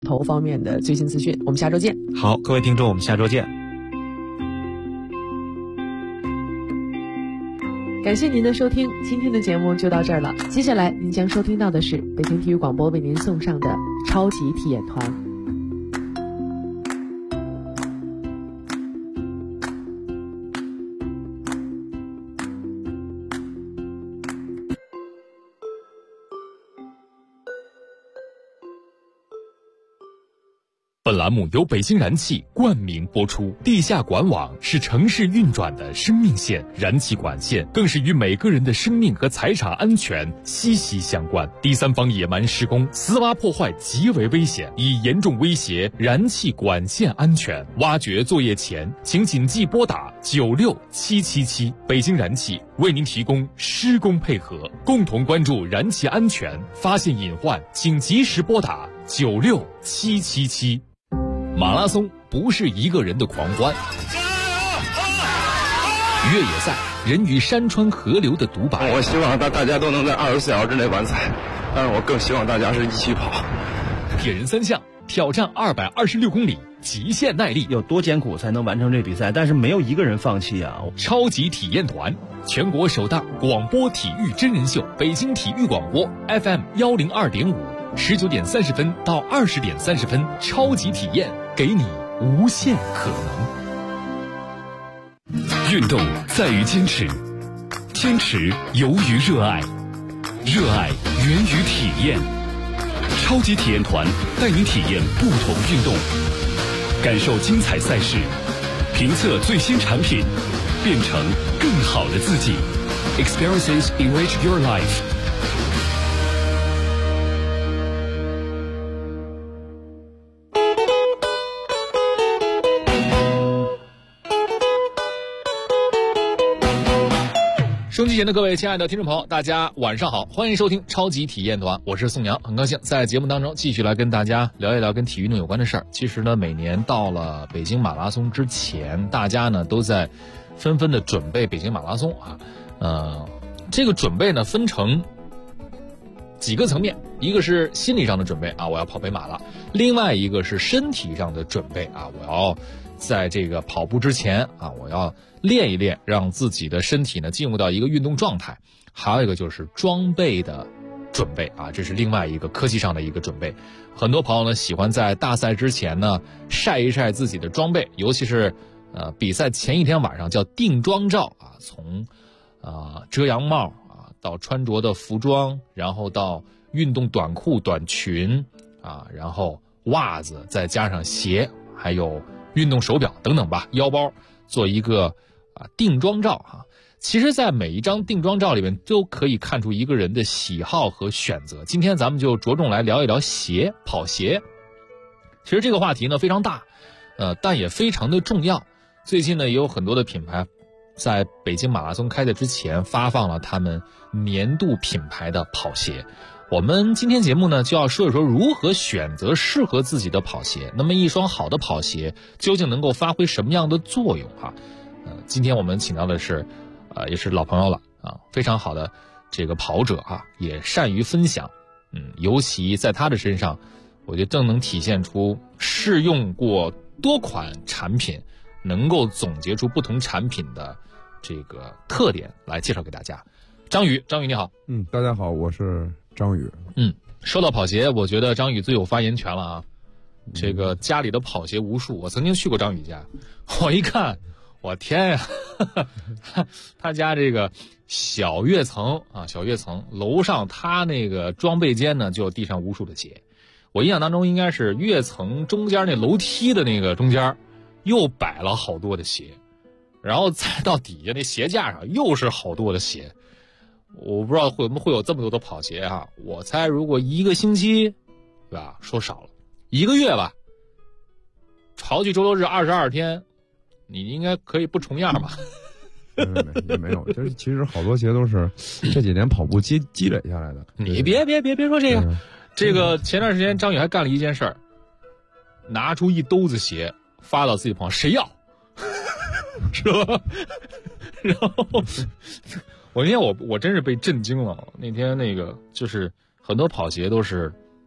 投方面的最新资讯。我们下周见。 好，各位听众，我们下周见。 感谢您的收听，今天的节目就到这儿了。接下来您将收听到的是北京体育广播为您送上的超级体验团。 本栏目由北京燃气冠名播出。地下管网是城市运转的生命线，燃气管线更是与每个人的生命和财产安全息息相关。第三方野蛮施工、私挖破坏极为危险，已严重威胁燃气管线安全。挖掘作业前，请谨记拨打96777。北京燃气为您提供施工配合，共同关注燃气安全，发现隐患请及时拨打96777。马拉松不是一个人的狂欢，越野赛人与山川河流的独白。 我希望大家都能在24小时之内完赛，但是我更希望大家是一起跑。 铁人三项挑战226公里，极限耐力， 有多艰苦才能完成这比赛？但是没有一个人放弃啊！ 超级体验团，全国首档广播体育真人秀，北京体育广播 FM102.5，19点30分到20点30分，超级体验，给你无限可能。运动在于坚持，坚持由于热爱，热爱源于体验。超级体验团带你体验不同运动，感受精彩赛事，评测最新产品，变成更好的自己。Experiences enrich your life。收音机前的各位亲爱的听众朋友，大家晚上好，欢迎收听超级体验团，我是宋阳，很高兴在节目当中继续来跟大家聊一聊跟体育运动有关的事儿。其实呢，每年到了北京马拉松之前，大家呢都在纷纷的准备北京马拉松啊。这个准备呢分成几个层面，一个是心理上的准备啊，我要跑北马了；另外一个是身体上的准备啊，我要在这个跑步之前啊，我要练一练，让自己的身体呢进入到一个运动状态。还有一个就是装备的准备啊，这是另外一个科技上的一个准备。很多朋友呢喜欢在大赛之前呢晒一晒自己的装备，尤其是比赛前一天晚上叫定妆照啊，从遮阳帽啊到穿着的服装，然后到运动短裤短裙啊，然后袜子再加上鞋，还有运动手表等等吧，腰包，做一个定妆照哈。其实在每一张定妆照里面都可以看出一个人的喜好和选择。今天咱们就着重来聊一聊鞋，跑鞋。其实这个话题呢非常大，但也非常的重要。最近呢也有很多的品牌在北京马拉松开的之前发放了他们年度品牌的跑鞋。我们今天节目呢就要说一说如何选择适合自己的跑鞋。那么一双好的跑鞋究竟能够发挥什么样的作用啊？今天我们请到的是也是老朋友了啊，非常好的这个跑者啊，也善于分享。尤其在他的身上，我觉得正能体现出试用过多款产品，能够总结出不同产品的这个特点来介绍给大家。张宇你好。 大家好，我是张宇。 说到跑鞋，我觉得张宇最有发言权了啊。这个家里的跑鞋无数，我曾经去过张宇家，我一看，我天呀，他家这个小跃层楼上他那个装备间呢，就地上无数的鞋。我印象当中应该是跃层中间那楼梯的那个中间又摆了好多的鞋，然后再到底下那鞋架上又是好多的鞋。我不知道会有这么多的跑鞋啊。我猜如果一个星期，对吧，说少了1个月吧，刨去周六日22天，你应该可以不重样吧？ 也没有，就是其实好多鞋都是这几年跑步积累下来的。 你别说这个，这个前段时间张宇还干了一件事儿，拿出一兜子鞋发到自己朋友，谁要？是吧？然后我那天我真是被震惊了。那天那个就是很多跑鞋都是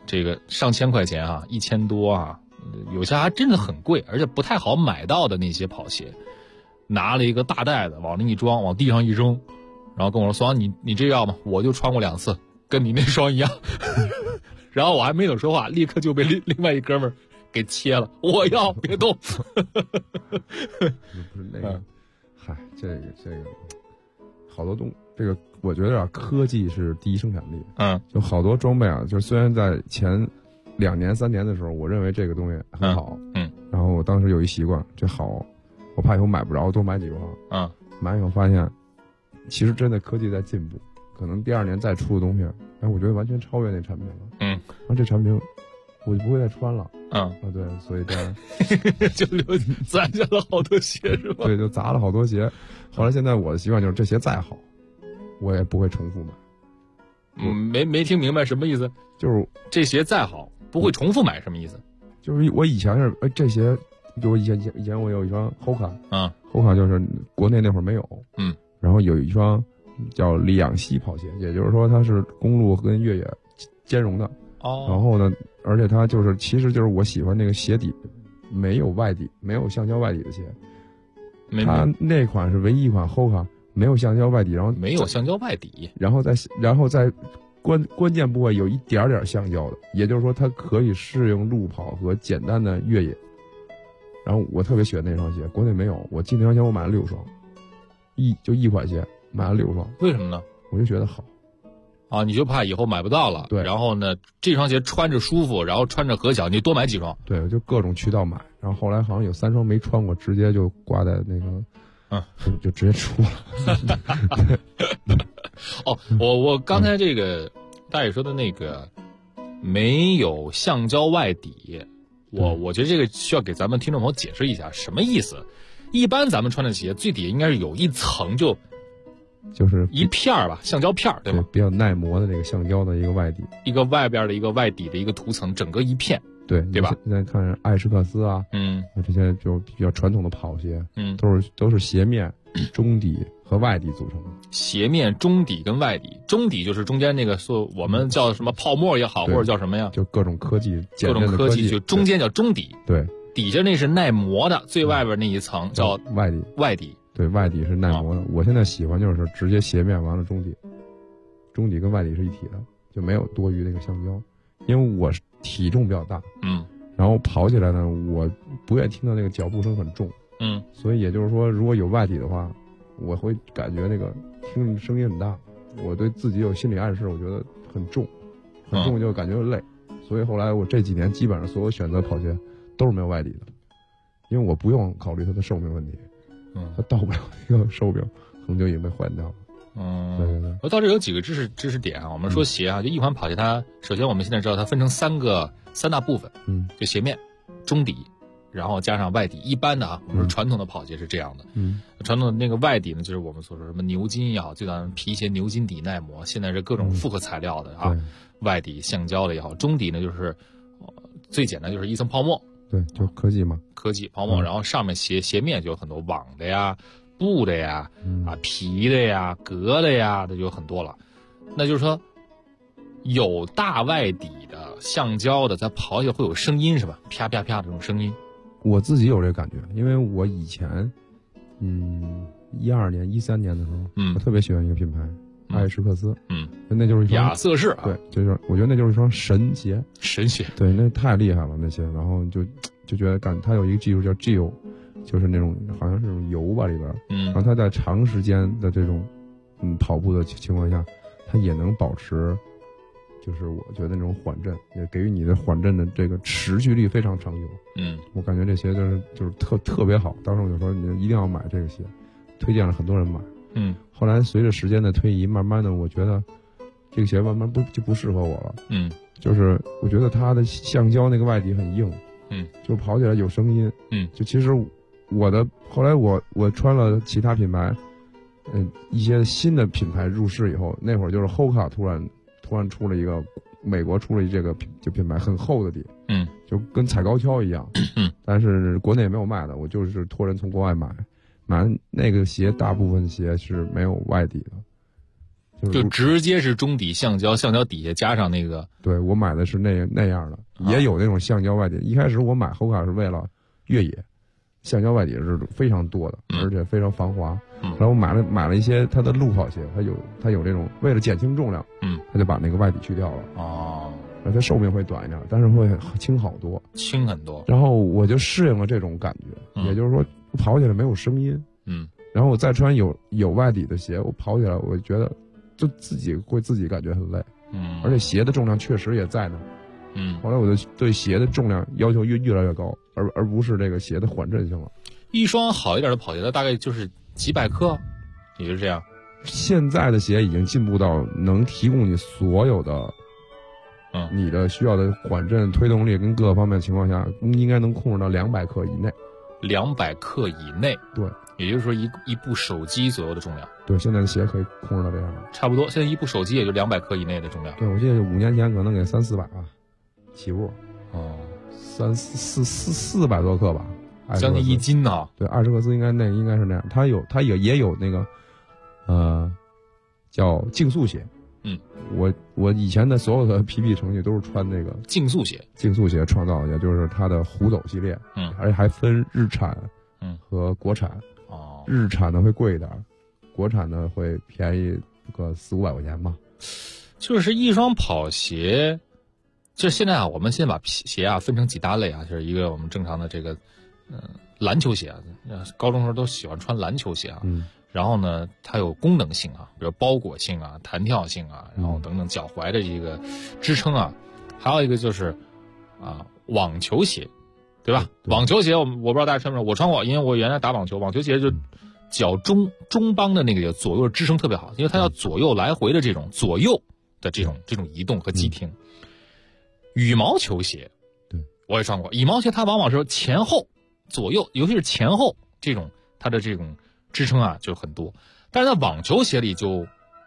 这个上千块钱啊，1000多啊，有些还真的很贵，而且不太好买到的那些跑鞋，拿了一个大袋子往那一装，往地上一扔，然后跟我说：“双你这要吗？我就穿过2次，跟你那双一样。”然后我还没等说话，立刻就被另外一哥们儿给切了。我要，别动。 不是那个，嗨，这个好多这个我觉得啊，科技是第一生产力。就好多装备啊，就虽然在前2年3年的时候，我认为这个东西很好，然后我当时有一习惯，这好，我怕以后买不着，多买几双。买以后发现，其实真的科技在进步，可能第2年再出的东西，哎，我觉得完全超越那产品了。然后这产品我就不会再穿了。对，所以就攒下了好多鞋是吧？ 对，就砸了好多鞋。后来现在我的习惯就是，这鞋再好，我也不会重复买。 没听明白什么意思？ 就是这鞋再好，不会重复买什么意思？ 就是我以前是这鞋，就我以前我有一双 Hoka，Hoka 就是国内那会儿没有，然后有一双叫里昂西跑鞋，也就是说它是公路跟越野兼容的。然后呢，而且它就是其实就是我喜欢那个鞋底没有外底，没有橡胶外底的鞋。它那款是唯一一款 Hoka 没有橡胶外底，然后没有橡胶外底， 然后在关键部位有一点点橡胶的，也就是说它可以适应路跑和简单的越野。然后我特别喜欢那双鞋，国内没有，我进那双鞋我买了6双，一款鞋买了6双。 为什么呢？ 我就觉得好。 你就怕以后买不到了。 对。 然后呢，这双鞋穿着舒服，然后穿着合脚，你多买几双。 对，我就各种渠道买，然后后来好像有3双没穿过，直接就挂在那个，就直接出了。 我刚才这个大爷说的那个没有橡胶外底，我觉得这个需要给咱们听众朋友解释一下什么意思。一般咱们穿的鞋最底下应该是有一层就是一片吧，橡胶片，对吗？ 对，比较耐磨的那个橡胶的一个外底， 一个外边的一个外底的一个涂层，整个一片， 对吧？现在看艾什克斯啊，这些就比较传统的跑鞋，都是鞋面、中底和外底组成的。 鞋面、中底跟外底，中底就是中间那个我们叫什么泡沫也好，或者叫什么呀？ 就各种科技， 科技就中间叫中底， 对， 底下那是耐磨的，最外边那一层叫外底。 对，外底是耐磨的。我现在喜欢就是直接鞋面完了中底，中底跟外底是一体的，就没有多余那个橡胶。因为我体重比较大，然后跑起来呢，我不愿意听到那个脚步声很重，所以也就是说，如果有外底的话，我会感觉那个听声音很大，我对自己有心理暗示，我觉得很重就感觉累。所以后来我这几年基本上所有选择跑鞋都是没有外底的，因为我不用考虑它的寿命问题。它到不了那个寿命，可能就已经被换掉了。 对。到这有几个知识点啊。我们说鞋啊，就一款跑鞋，它首先我们现在知道它分成三大部分，就鞋面、中底，然后加上外底。一般的啊，我们说传统的跑鞋是这样的。传统的那个外底呢，就是我们所说什么牛筋也好，最早皮鞋牛筋底耐磨，现在是各种复合材料的啊。外底橡胶的也好，中底呢就是最简单就是一层泡沫。 对，就科技嘛， 科技泡沫，然后上面鞋面就有很多网的呀、布的呀、皮的呀、革的呀，这就有很多了。那就是说，有大外底的橡胶的，在跑起来会有声音是吧？啪啪啪这种声音。 我自己有这个感觉，因为我以前，12年、13年的时候，我特别喜欢一个品牌。艾什克斯，那就是一双亚瑟士， 对，就是我觉得那就是一双神鞋，对，那太厉害了那些，然后就觉得它有一个技术叫 Gel， 就是那种好像是那种油吧里边，然后它在长时间的这种跑步的情况下，它也能保持，就是我觉得那种缓震，也给予你的缓震的这个持续力非常长久。我感觉这鞋就是特别好，当时我就说你一定要买这个鞋，推荐了很多人买。后来随着时间的推移，慢慢的我觉得这个鞋慢慢就不适合我了。就是我觉得它的橡胶那个外底很硬，就跑起来有声音。就其实后来我穿了其他品牌，一些新的品牌入市以后，那会儿就是 Hoka 突然出了一个美国出了这个品牌很厚的底，就跟踩高跷一样，但是国内也没有卖的，我就是托人从国外买那个鞋，大部分鞋是没有外底的， 就直接是中底橡胶，橡胶底下加上那个。 对，我买的是那样的，也有那种橡胶外底。一开始我买Hoka是为了越野，橡胶外底是非常多的，而且非常防滑。然后我买了一些它的路跑鞋，它有这种为了减轻重量，它就把那个外底去掉了。 哦， 然后它寿命会短一点，但是会轻好多， 轻很多。 然后我就适应了这种感觉，也就是说跑起来没有声音。然后我再穿有外底的鞋，我跑起来我觉得就自己感觉很累。而且鞋的重量确实也在那。后来我就对鞋的重量要求越来越高，而不是这个鞋的缓震性了。 一双好一点的跑鞋，它大概就是几百克，也就是这样。 现在的鞋已经进步到能提供你所有的，你的需要的缓震、推动力跟各个方面情况下，应该能控制到200克以内。 200克以内， 对， 也就是说一部手机左右的重量。 对，现在的鞋可以控制到这样。 差不多，现在一部手机也就200克以内的重量。 对，我记得5年前可能给300-400吧，起步。400多克吧。 将近1斤呢。 对，20克斯应该是那样。它也有那个，叫竞速鞋。我以前的所有的 PB 成绩都是穿那个竞速鞋创造的，也就是它的虎走系列。而且还分日产，和国产。日产的会贵一点，国产的会便宜个400-500块钱吧。 就是一双跑鞋，就现在我们先把鞋分成几大类就是一个我们正常的这个。篮球鞋高中时候都喜欢穿篮球鞋然后呢，它有功能性比如包裹性弹跳性然后等等脚踝的这个支撑还有一个就是网球鞋，对吧？网球鞋我不知道大家穿没穿，我穿过，因为我原来打网球，网球鞋就脚中邦的那个左右支撑特别好，因为它要左右来回的这种左右的这种移动和急停。羽毛球鞋， 对， 我也穿过。羽毛鞋它往往是前后。左右，尤其是前后这种，它的这种支撑就很多，但是在网球鞋里就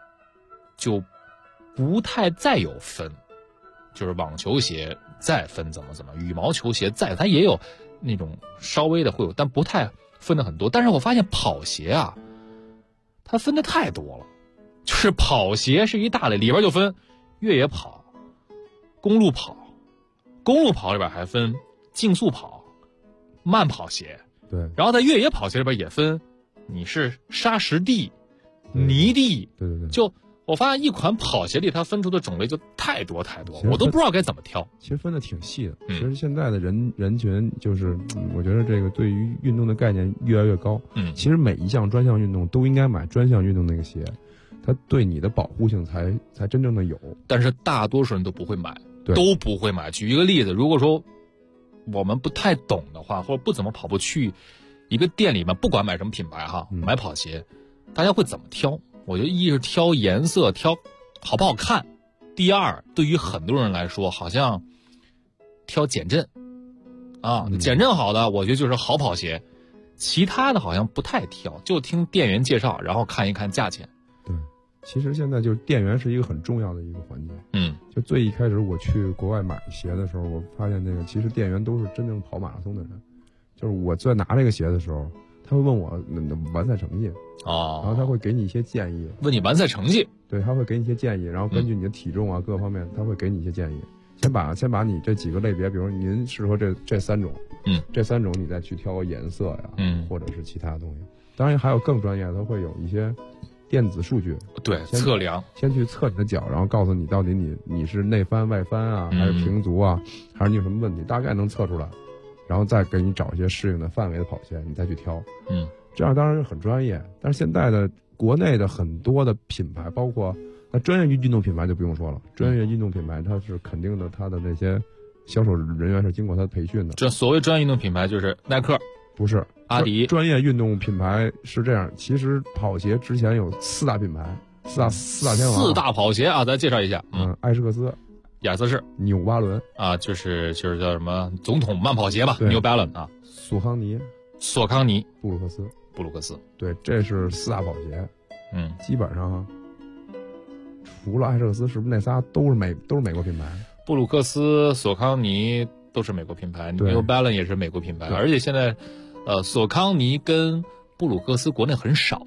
不太再有分，就是网球鞋再分怎么，羽毛球鞋它也有那种稍微的会有，但不太分的很多。但是我发现跑鞋它分的太多了，就是跑鞋是一大类，里边就分越野跑、公路跑里边还分竞速跑。慢跑鞋， 对， 然后在越野跑鞋里边也分，你是沙石地、泥地， 对， 就我发现一款跑鞋里它分出的种类就太多，我都不知道该怎么挑。 其实分的挺细的。其实现在的人群就是，我觉得这个对于运动的概念越来越高。其实每一项专项运动都应该买专项运动那个鞋，它对你的保护性才真正的有。 但是大多数人都不会买，都不会买。举一个例子，如果说我们不太懂的话，或者不怎么跑步，去一个店里面，不管买什么品牌买跑鞋，大家会怎么挑？我觉得一是挑颜色，挑好不好看；第二，对于很多人来说，好像挑减震减震好的，我觉得就是好跑鞋；其他的好像不太挑，就听店员介绍，然后看一看价钱。 对，其实现在就是店员是一个很重要的一个环节。就最一开始我去国外买鞋的时候，我发现那个其实店员都是真正跑马拉松的人。就是我在拿这个鞋的时候，他会问我完赛成绩然后他会给你一些建议， 问你完赛成绩。 对，他会给你一些建议，然后根据你的体重各方面，他会给你一些建议。先把你这几个类别，比如您适合这3种，这3种你再去挑颜色呀，或者是其他东西。当然还有更专业的，他会有一些电子数据， 对，测量， 先去测你的脚，然后告诉你到底你是内翻外翻还是平足还是你有什么问题，大概能测出来，然后再给你找一些适应的范围的跑鞋，你再去挑。这样当然很专业，但是现在的国内的很多的品牌，包括那专业运动品牌就不用说了，专业运动品牌它是肯定的，它的那些销售人员是经过他培训的。 这所谓专业运动品牌就是耐克， 不是阿迪。 专业运动品牌是这样，其实跑鞋之前有4大品牌，四大天王。4大跑鞋咱介绍一下。 艾士克斯、 亚瑟士、 纽巴伦就是叫什么总统慢跑鞋吧 ，New Balance 索康尼、布鲁克斯。对，这是4大跑鞋。基本上除了艾士克斯，是不是那仨都是美国品牌？ 布鲁克斯、索康尼都是美国品牌 ，New Balance 也是美国品牌，而且现在，索康尼跟布鲁克斯国内很少，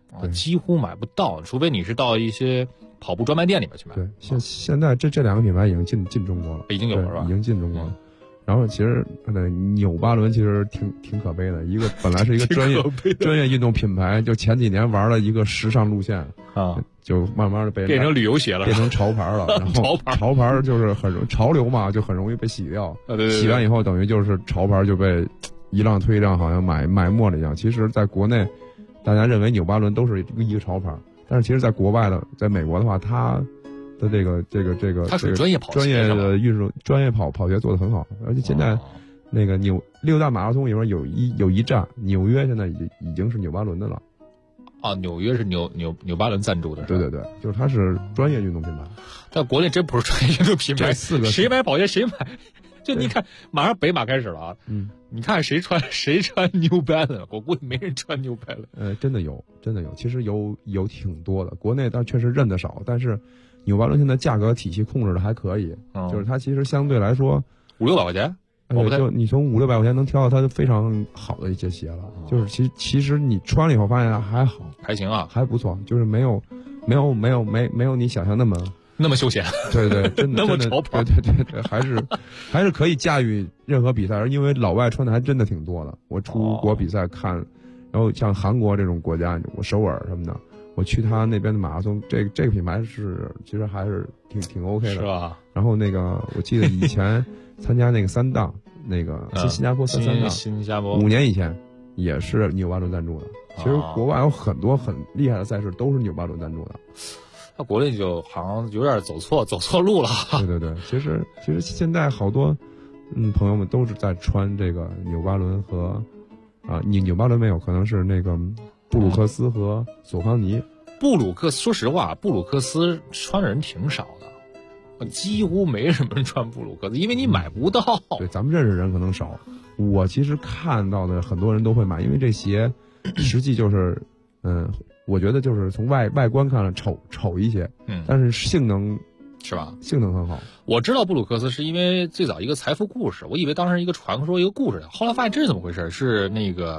几乎买不到，除非你是到一些跑步专卖店里面去买。 对，现在这两个品牌已经进中国了， 已经有了是吧？ 已经进中国了。然后其实纽巴伦其实挺可悲的，一个本来是一个专业运动品牌，就前几年玩了一个时尚路线啊， 就慢慢的变成旅游鞋了， 变成潮牌了。然后潮牌就是潮流嘛，就很容易被洗掉。 对， 洗完以后等于就是潮牌就被一浪推一浪，好像埋没了一样。其实在国内，大家认为纽巴伦都是一个潮牌，但是其实在国外的，在美国的话，它的这个， 它属于专业的运动专业跑鞋做得很好，而且现在那个六大马拉松里面有一站，纽约现在已经是纽巴伦的了。 纽约是纽巴伦赞助的。 对，就是它是专业运动品牌。 在国内真不是专业运动品牌，谁买跑鞋谁买。就你看，马上北马开始了啊！你看谁穿 New Balance， 我估计没人穿 New Balance。 真的有，其实有挺多的，国内但确实认得少，但是纽巴伦现在价格体系控制的还可以，就是它其实相对来说 500-600块钱， 就你从500-600块钱能挑到它非常好的一些鞋了。就是其实你穿了以后发现还好， 还行啊， 还不错，就是没有你想象那么休闲， 对，真的那么潮牌， 对，还是可以驾驭任何比赛，因为老外穿的还真的挺多的。我出国比赛看，然后像韩国这种国家，我首尔什么的，我去他那边的马拉松，这个品牌其实还是挺 OK 的， 是吧？ 然后那个我记得以前参加那个3档，那个新加坡3档， 新加坡 5年以前也是纽巴伦赞助的。其实国外有很多很厉害的赛事都是纽巴伦赞助的。 他国内就好像有点走错路了。 对，其实现在好多朋友们都是在穿这个纽巴伦和纽巴伦没有，可能是那个布鲁克斯和索康尼。 说实话，布鲁克斯穿的人挺少的，几乎没什么人穿布鲁克斯，因为你买不到。 对，咱们认识人可能少。我其实看到的很多人都会买，因为这鞋实际就是我觉得就是从外观看了丑一些，但是性能是吧？ 性能很好。 我知道布鲁克斯是因为最早一个财富故事，我以为当时一个传说一个故事，后来发现这是怎么回事？是那个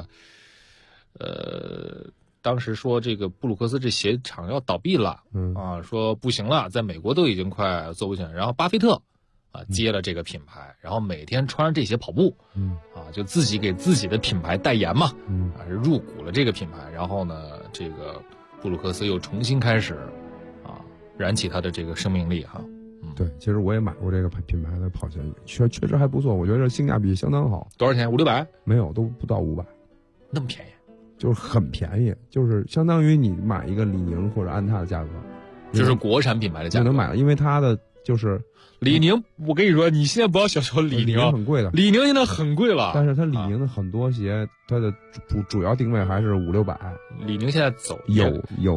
当时说这个布鲁克斯这鞋厂要倒闭了，说不行了，在美国都已经快做不行了，然后巴菲特接了这个品牌，然后每天穿着这鞋跑步，就自己给自己的品牌代言嘛，入股了这个品牌，然后呢，这个布鲁克斯又重新开始燃起它的这个生命力哈。 对，其实我也买过这个品牌的跑鞋，确实还不错，我觉得性价比相当好。 多少钱？500-600？ 没有，都不到500， 那么便宜？ 就是很便宜，就是相当于你买一个李宁或者安踏的价格， 就是国产品牌的价格就能买了，因为它的就是李宁。我跟你说，你现在不要小瞧李宁， 很贵的。 李宁现在很贵了， 但是它李宁的很多鞋，它的主要定位还是500-600。 李宁现在走有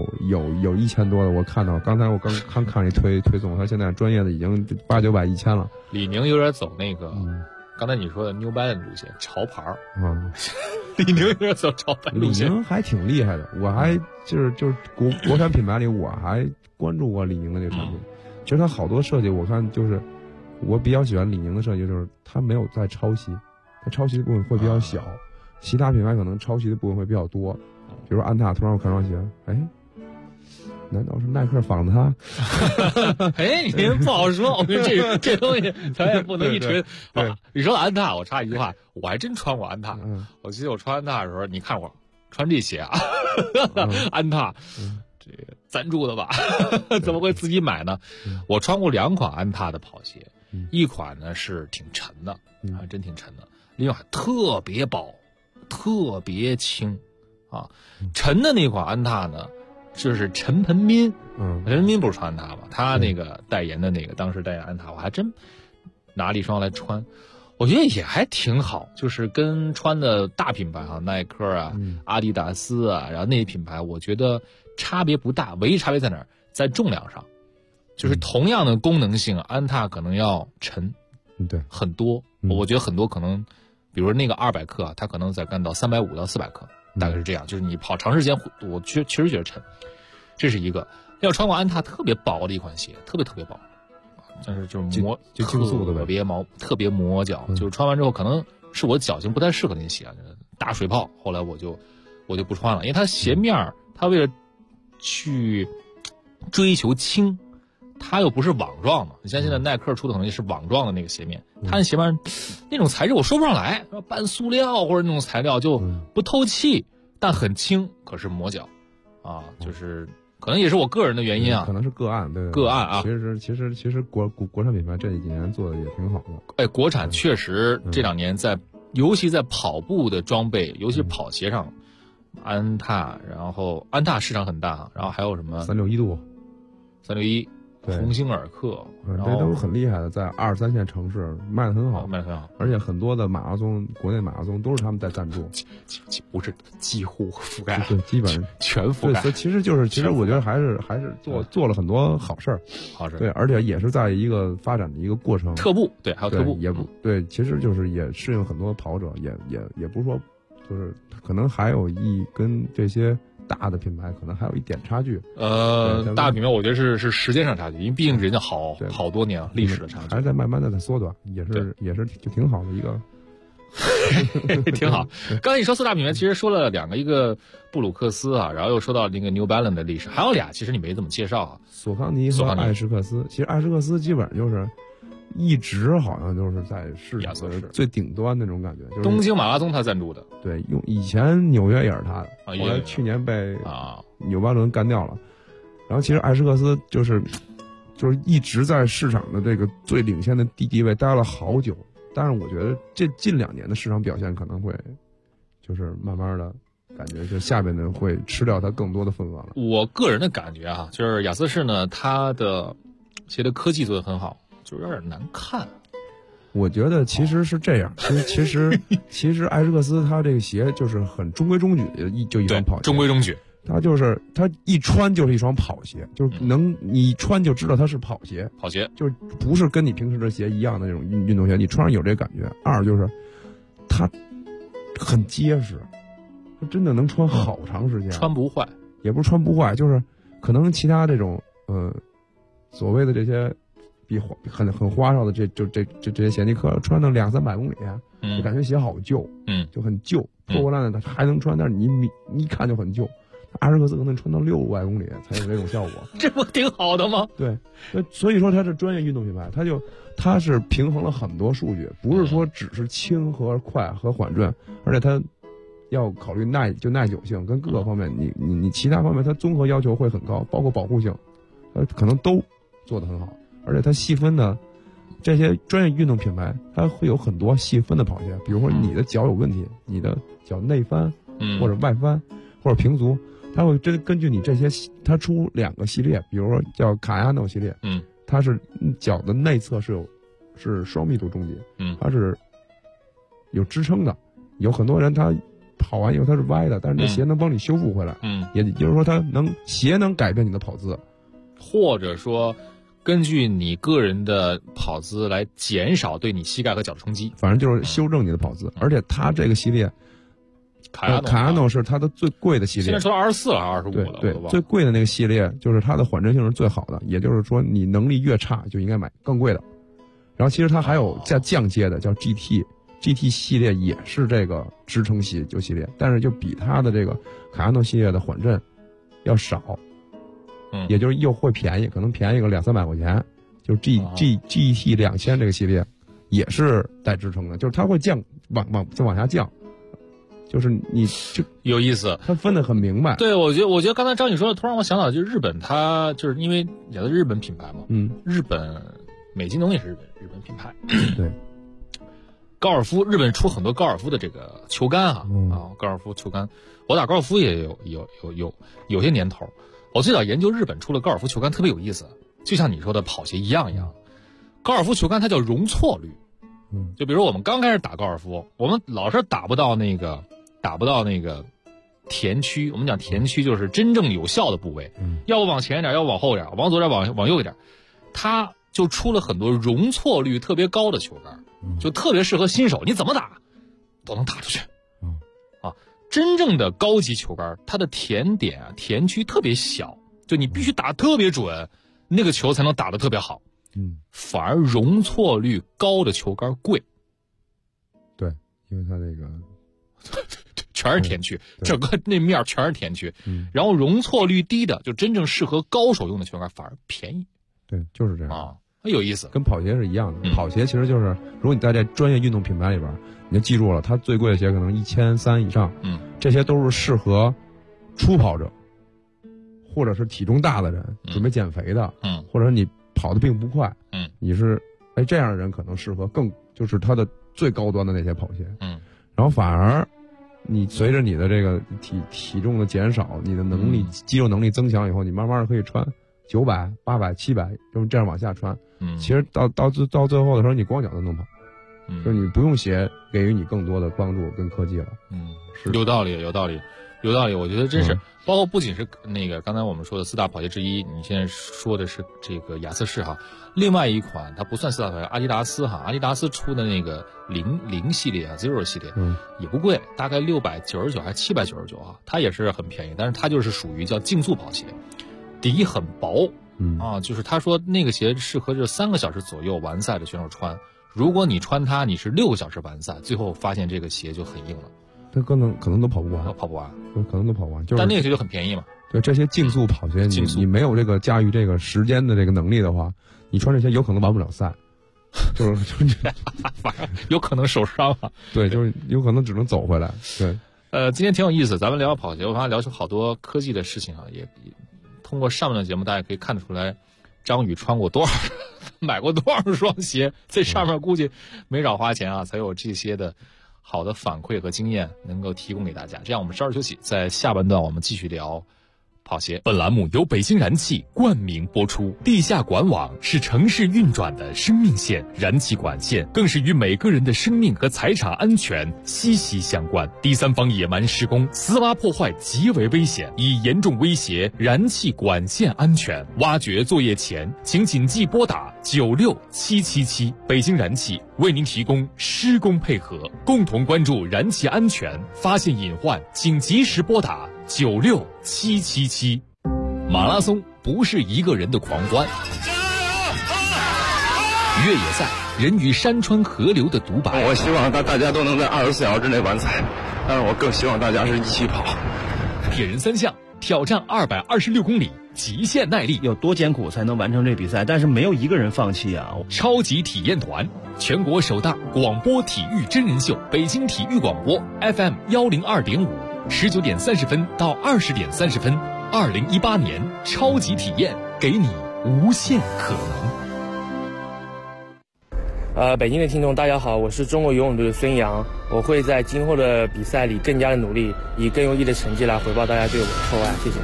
1000多的，我看到，刚才我刚看一推送，它现在专业的已经800-900、1000了。 李宁有点走那个，刚才你说的 New Balance 路线，潮牌李宁有点走潮牌路线。 李宁还挺厉害的，我还就是国产品牌里，我还关注过李宁的这个产品。其实它好多设计，我看就是我比较喜欢李宁的设计，就是它没有在抄袭，它抄袭的部分会比较小，其他品牌可能抄袭的部分会比较多。比如安踏，突然我看双鞋，难道是耐克仿的它？ 您不好说，我觉得这东西咱也不能一锤。对，你说安踏，我插一句话，我还真穿过安踏。我记得我穿安踏的时候，你看我穿这鞋啊，安踏。这个赞助的吧？怎么会自己买呢？我穿过2款安踏的跑鞋，一款呢是挺沉的，还真挺沉的；另外特别薄，特别轻，沉的那款安踏呢，就是陈盆斌，陈盆斌不是穿安踏吗？他那个代言的那个，当时代言安踏，我还真拿了一双来穿。我觉得也还挺好，就是跟穿的大品牌耐克啊、阿迪达斯啊，然后那些品牌，我觉得差别不大，唯一差别在哪儿？在重量上，就是同样的功能性，安踏可能要沉， 对， 很多。我觉得很多可能，比如说那个200克它可能再干到350到400克，大概是这样。就是你跑长时间，我确实觉得沉，这是一个。要穿过安踏特别薄的一款鞋，特别薄。但是就是就竞速的呗，特别磨脚，就是穿完之后可能是我脚型不太适合那鞋，大水泡。后来我就不穿了，因为它鞋面它为了去追求轻，它又不是网状的。你像现在耐克出的可能也是网状的那个鞋面，它的鞋面那种材质我说不上来，半塑料或者那种材料就不透气，但很轻，可是磨脚啊，就是可能也是我个人的原因啊， 可能是个案，对， 个案啊。 其实国产品牌这几年做的也挺好的。 哎，国产确实这2年尤其在跑步的装备，尤其是跑鞋上，安踏，然后安踏市场很大，然后还有什么 361度、 361。鸿星尔克， 这都很厉害的，在2、3线城市卖得很好， 卖得很好。 而且很多的马拉松，国内马拉松都是他们在赞助， 不是几乎覆盖， 对，基本全覆盖。 所以其实我觉得还是做了很多好事儿，对，而且也是在一个发展的一个过程。 特步，对，还有特步， 也不对，其实就是也适应很多跑者，也不是说，就是可能还有跟这些大的品牌可能还有一点差距。 大的品牌我觉得是时间上差距，因为毕竟人家好多年历史的差距， 还是在慢慢的在缩短，也是就挺好的一个。 挺好。刚才你说4大品牌，其实说了2个，一个布鲁克斯啊，然后又说到那个 New Balance 的历史，还有俩其实你没怎么介绍啊， 索康尼和艾什克斯。其实艾什克斯基本上就是一直好像就是在市场的最顶端那种感觉，就是东京马拉松他赞助的， 对，以前纽约也是他的，后来去年被纽巴伦干掉了。然后其实艾什克斯就是一直在市场的这个最领先的地位待了好久。但是我觉得这近2年的市场表现可能会，就是慢慢的感觉，就下边的会吃掉它更多的份额了。我个人的感觉啊，就是雅思仕呢，它的鞋的科技做得很好，就是有点难看。 我觉得其实是这样，其实艾什克斯它这个鞋就是很中规中矩的一双跑鞋， 中规中矩。 它一穿就是一双跑鞋，就是你一穿就知道它是跑鞋，就是不是跟你平时的鞋一样的那种运动鞋，你穿上有这感觉。2就是它很结实，它真的能穿好长时间， 穿不坏， 也不是穿不坏，就是可能其他这种所谓的这些比很花哨的这些鞋，你可穿到200-300公里，就感觉鞋好旧，就很旧，破破烂烂的还能穿，但是你一看就很旧。艾什克斯可能穿到600公里才有这种效果， 这不挺好的吗？ 对，所以说它是专业运动品牌，它是平衡了很多数据，不是说只是轻和快和缓震，而且它要考虑耐久性跟各个方面，你其他方面它综合要求会很高，包括保护性，可能都做得很好，而且它细分的这些专业运动品牌，它会有很多细分的跑鞋，比如说你的脚有问题，你的脚内翻，或者外翻，或者平足。它会根据你这些，它出2个系列，比如说叫卡亚诺系列，它是脚的内侧是双密度中底，它是有支撑的。有很多人他跑完以后它是歪的，但是这鞋能帮你修复回来，也就是说鞋能改变你的跑姿， 或者说根据你个人的跑姿来减少对你膝盖和脚的冲击， 反正就是修正你的跑姿。而且它这个系列。卡亚诺是它的最贵的系列， 现在出到24了，25了。 对，最贵的那个系列就是它的缓震性是最好的，也就是说你能力越差就应该买更贵的。然后其实它还有降阶的叫 GT 系列，也是这个支撑系列，但是就比它的这个卡亚诺系列的缓震要少，也就是又会便宜，可能便宜个200-300块钱。就是 GT 2000这个系列也是带支撑的，就是它会往下降。就是你就有意思， 他分得很明白。 对，我觉得刚才张宇说的，突然我想到，就是日本，它就是因为也是日本品牌嘛，日本美津浓也是日本品牌， 对， 高尔夫，日本出很多高尔夫的这个球杆高尔夫球杆，我打高尔夫也有些年头。我最早研究日本出了高尔夫球杆特别有意思，就像你说的跑鞋一样，高尔夫球杆它叫容错率，就比如说我们刚开始打高尔夫，我们老是打不到那个田区，我们讲田区就是真正有效的部位，要不往前一点，要不往后一点，往左点，往右一点，它就出了很多容错率特别高的球杆，就特别适合新手，你怎么打都能打出去。真正的高级球杆，它的田点田区特别小，就你必须打特别准，那个球才能打得特别好。反而容错率高的球杆贵。 对，因为它这个全是甜区，整个那面全是甜区。然后容错率低的，就真正适合高手用的球杆反而便宜。 对，就是这样啊，有意思。 跟跑鞋是一样的。跑鞋其实就是，如果你在这专业运动品牌里边，你就记住了，它最贵的鞋可能1300以上。这些都是适合初跑者，或者是体重大的人，准备减肥的，或者你跑得并不快，你是这样的人可能适合就是它的最高端的那些跑鞋，然后反而你随着你的这个体重的减少，你的能力肌肉能力增强以后，你慢慢的可以穿900、800、700，就这样往下穿。其实到最后的时候，你光脚都能跑，就是你不用鞋给予你更多的帮助跟科技了。是有道理。我觉得真是，包括不仅是那个刚才我们说的4大跑鞋之一，你现在说的是这个亚瑟士哈，另外一款它不算4大跑鞋，阿迪达斯哈，阿迪达斯出的那个0系列啊 ，Zero 系列，也不贵，大概699还是799啊，它也是很便宜，但是它就是属于叫竞速跑鞋，底很薄，就是他说那个鞋适合这3个小时左右完赛的选手穿，如果你穿它，你是6个小时完赛，最后发现这个鞋就很硬了。 它可能都跑不完，可能都跑不完。 但那个鞋就很便宜嘛。 对，这些竞速跑鞋，你没有这个驾驭这个时间的这个能力的话，你穿这些有可能完不了赛，就是反正有可能受伤啊。 对，就是有可能只能走回来。对， 今天挺有意思，咱们聊跑鞋，我发现聊出好多科技的事情啊，也通过上面的节目，大家可以看得出来，张宇穿过多少，买过多少双鞋，这上面估计没少花钱啊，才有这些的好的反馈和经验能够提供给大家。这样我们稍事休息，在下半段我们继续聊跑鞋。 本栏目由北京燃气冠名播出。地下管网是城市运转的生命线，燃气管线更是与每个人的生命和财产安全息息相关。第三方野蛮施工、私挖破坏极为危险，已严重威胁燃气管线安全。挖掘作业前，请谨记拨打96777。北京燃气为您提供施工配合，共同关注燃气安全，发现隐患请及时拨打96777。马拉松不是一个人的狂欢，越野赛人与山川河流的独白。 我希望大家都能在24小时之内完赛，但是我更希望大家是一起跑。 铁人3项挑战226公里，极限耐力， 有多艰苦才能完成这比赛？但是没有一个人放弃啊！ 超级体验团，全国首档广播体育真人秀，北京体育广播 FM 102.5，19点30分到20点30分，2018年超级体验，给你无限可能。 北京的听众大家好，我是中国游泳队的孙杨，我会在今后的比赛里更加的努力，以更优异的成绩来回报大家对我的厚爱，谢谢。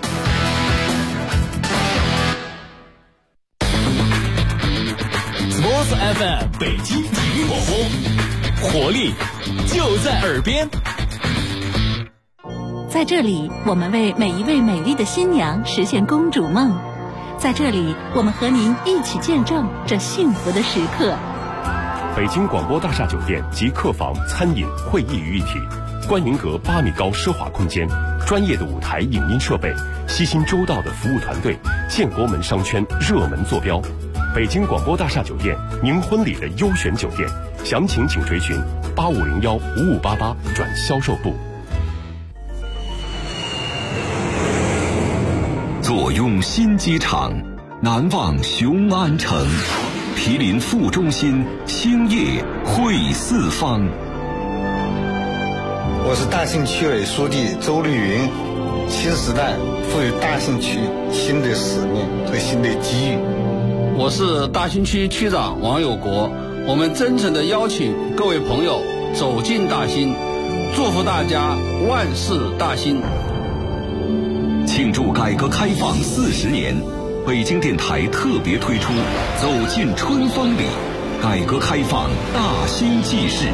Sports FM 北京体育广播，活力就在耳边。 在这里，我们为每一位美丽的新娘实现公主梦。在这里，我们和您一起见证这幸福的时刻。 北京广播大厦酒店集客房、餐饮、会议于一体，观云阁8米高奢华空间，专业的舞台影音设备，悉心周到的服务团队，建国门商圈热门坐标。北京广播大厦酒店，您婚礼的优选酒店，详情请垂询8501-5588转销售部。 坐拥新机场，难忘雄安城，毗邻副中心，兴业汇四方。 我是大兴区委书记周丽云，新时代赋予大兴区新的使命和新的机遇。 我是大兴区区长王有国，我们真诚地邀请各位朋友走进大兴，祝福大家万事大兴。 庆祝改革开放40年，北京电台特别推出走进春风里，改革开放大兴纪事。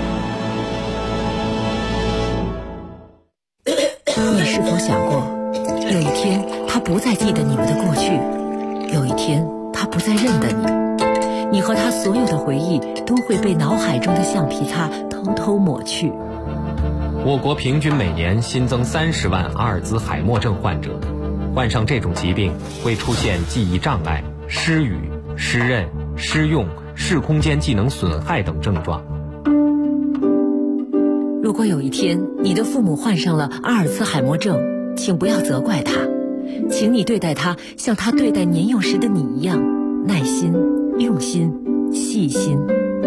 你是否想过，有一天他不再记得你们的过去，有一天他不再认得你，你和他所有的回忆都会被脑海中的橡皮擦偷偷抹去。 我国平均每年新增30万阿尔兹海默症患者，患上这种疾病会出现记忆障碍、失语、失认、失用、视空间技能损害等症状。 如果有一天你的父母患上了阿尔茨海默症，请不要责怪他，请你对待他像他对待年幼时的你一样，耐心、用心、细心。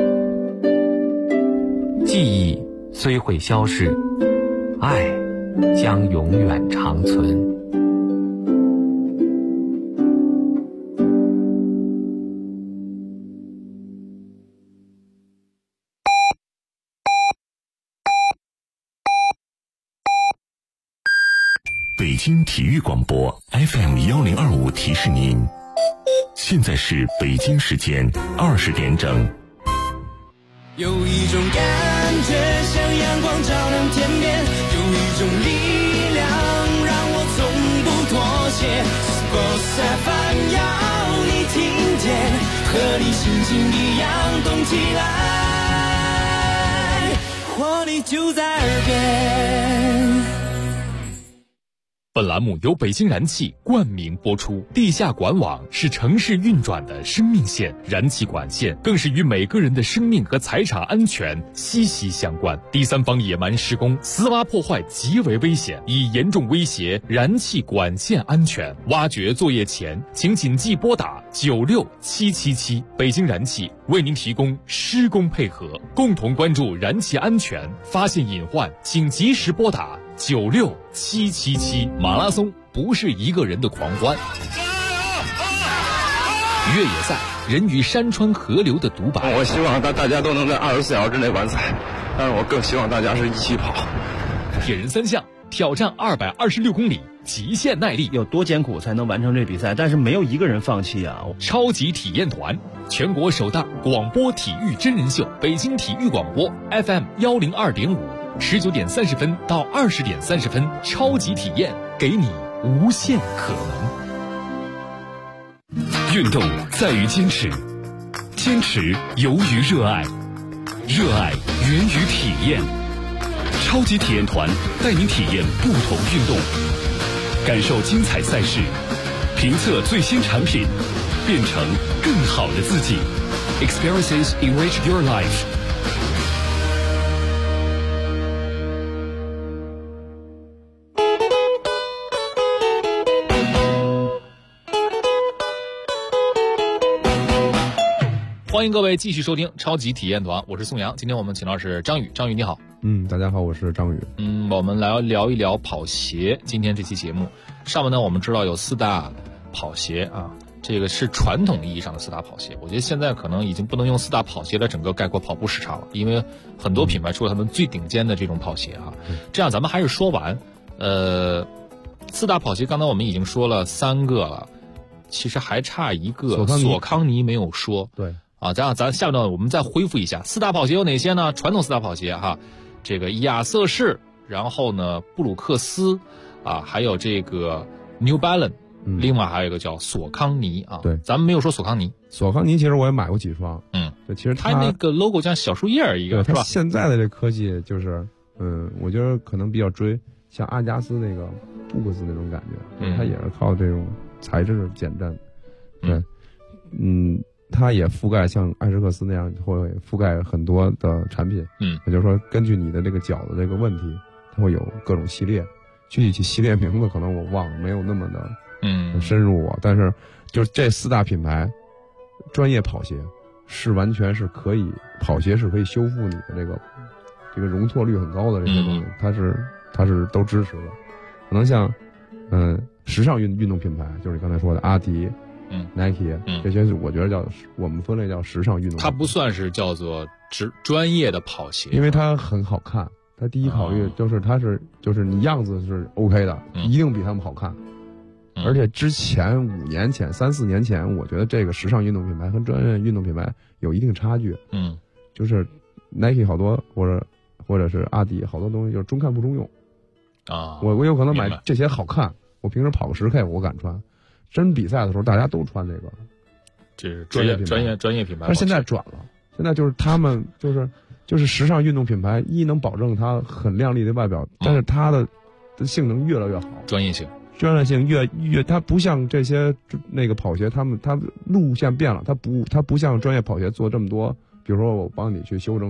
记忆虽会消逝，爱将永远长存。 北京体育广播 FM1025提示您，现在是北京时间20点整。 有一种感觉像阳光照亮天边，有一种力量让我从不妥协。Sports FM 要你听见，和你心情一样动起来，活力就在耳边。 本栏目由北京燃气冠名播出。地下管网是城市运转的生命线，燃气管线更是与每个人的生命和财产安全息息相关。第三方野蛮施工、私挖破坏极为危险，已严重威胁燃气管线安全。挖掘作业前，请谨记拨打96777。北京燃气为您提供施工配合，共同关注燃气安全，发现隐患请及时拨打96777。 马拉松不是一个人的狂欢，越野赛人与山川河流的独白。 我希望大家都能在24小时之内完赛，但是我更希望大家是一起跑。 铁人三项挑战226公里，极限耐力， 有多艰苦才能完成这比赛？但是没有一个人放弃啊！ 超级体验团，全国首档广播体育真人秀，北京体育广播 FM102.5，19点30分到20点30分，超级体验，给你无限可能。运动在于坚持，坚持由于热爱，热爱源于体验。超级体验团带您体验不同运动，感受精彩赛事，评测最新产品，变成更好的自己。Experiences enrich your life。 欢迎各位继续收听超级体验团，我是宋阳。今天我们请到是张宇，张宇你好。 大家好，我是张宇。 我们来聊一聊跑鞋。今天这期节目上面呢，我们知道有4大跑鞋啊，这个是传统意义上的4大跑鞋。我觉得现在可能已经不能用4大跑鞋来整个概括跑步市场了，因为很多品牌出了他们最顶尖的这种跑鞋啊。这样咱们还是说完，4大跑鞋刚才我们已经说了3个了，其实还差一个索康尼没有说。 对。 啊，咱下面呢，我们再恢复一下4大跑鞋有哪些呢？传统4大跑鞋哈，这个亚瑟士，然后呢布鲁克斯，啊，还有这个 New Balance，另外还有一个叫索康尼啊。 对， 咱们没有说索康尼。 索康尼其实我也买过几双，对，其实它那个 logo 像小树叶一个，是吧？ 现在的这科技就是，我觉得可能比较追像阿加斯那个布克斯那种感觉，它也是靠这种材质减震，对，它也覆盖像艾什克斯那样会覆盖很多的产品，也就是说根据你的这个脚的这个问题，它会有各种系列，具体系列名字可能我忘了，没有那么的深入我，但是就是这4大品牌专业跑鞋是完全是可以，跑鞋是可以修复你的这个容错率很高的这些东西，它是都支持的。可能像时尚运动品牌，就是你刚才说的阿迪Nike，这些我觉得我们分类叫时尚运动。 它不算是叫做专业的跑鞋， 因为它很好看。它第一考虑就是就是你样子是 OK 的，一定比他们好看。而且之前5年前、3、4年前，我觉得这个时尚运动品牌和专业运动品牌有一定差距。就是 Nike 好多或者是阿迪好多东西就是中看不中用啊。 我有可能买这些好看，我平时跑个10K 我敢穿。真比赛的时候，大家都穿这个， 这是专业品牌。 但是现在转了，现在就是他们就是时尚运动品牌，能保证它很靓丽的外表，但是它的性能越来越好， 专业性越它不像这些那个跑鞋，它路线变了，它不像专业跑鞋做这么多，比如说我帮你去修正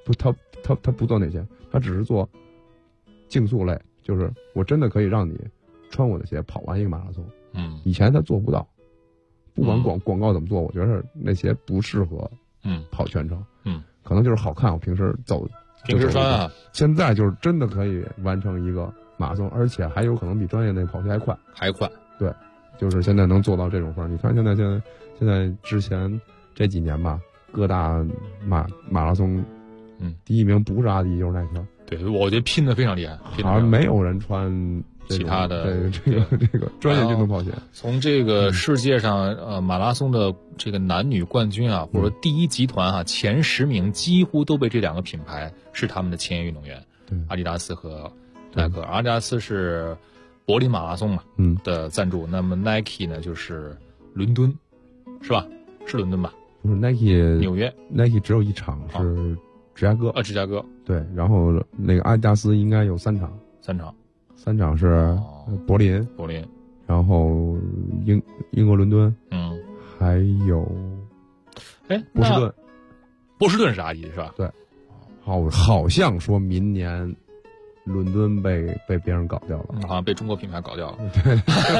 他不做那些，他只是做竞速类，就是我真的可以让你穿我的鞋跑完一个马拉松。以前他做不到，不管广告怎么做，我觉得那鞋不适合跑全程。可能就是好看，我平时穿啊。现在就是真的可以完成一个马拉松，而且还有可能比专业那跑鞋还快。对，就是现在能做到这种份儿。你看现在之前这几年吧，各大马拉松，第一名不是阿迪就是耐克。 对，我觉得拼得非常厉害， 好像没有人穿其他的这个专业运动跑鞋。 从这个世界上马拉松的这个男女冠军啊，或者说第一集团啊，前10名几乎都被这2个品牌是他们的签约运动员，阿迪达斯和耐克。阿迪达斯是柏林马拉松嘛的赞助，那么 Nike 呢就是伦敦，是吧？是伦敦吧？ 不是 Nike 纽约 ，Nike 只有一场是芝加哥芝加哥。 对，然后那个阿迪达斯应该有3场，3场是柏林，然后英国伦敦，还有波士顿是阿迪是吧？ 对，好像说明年伦敦被别人搞掉了， 好像被中国品牌搞掉了。 对，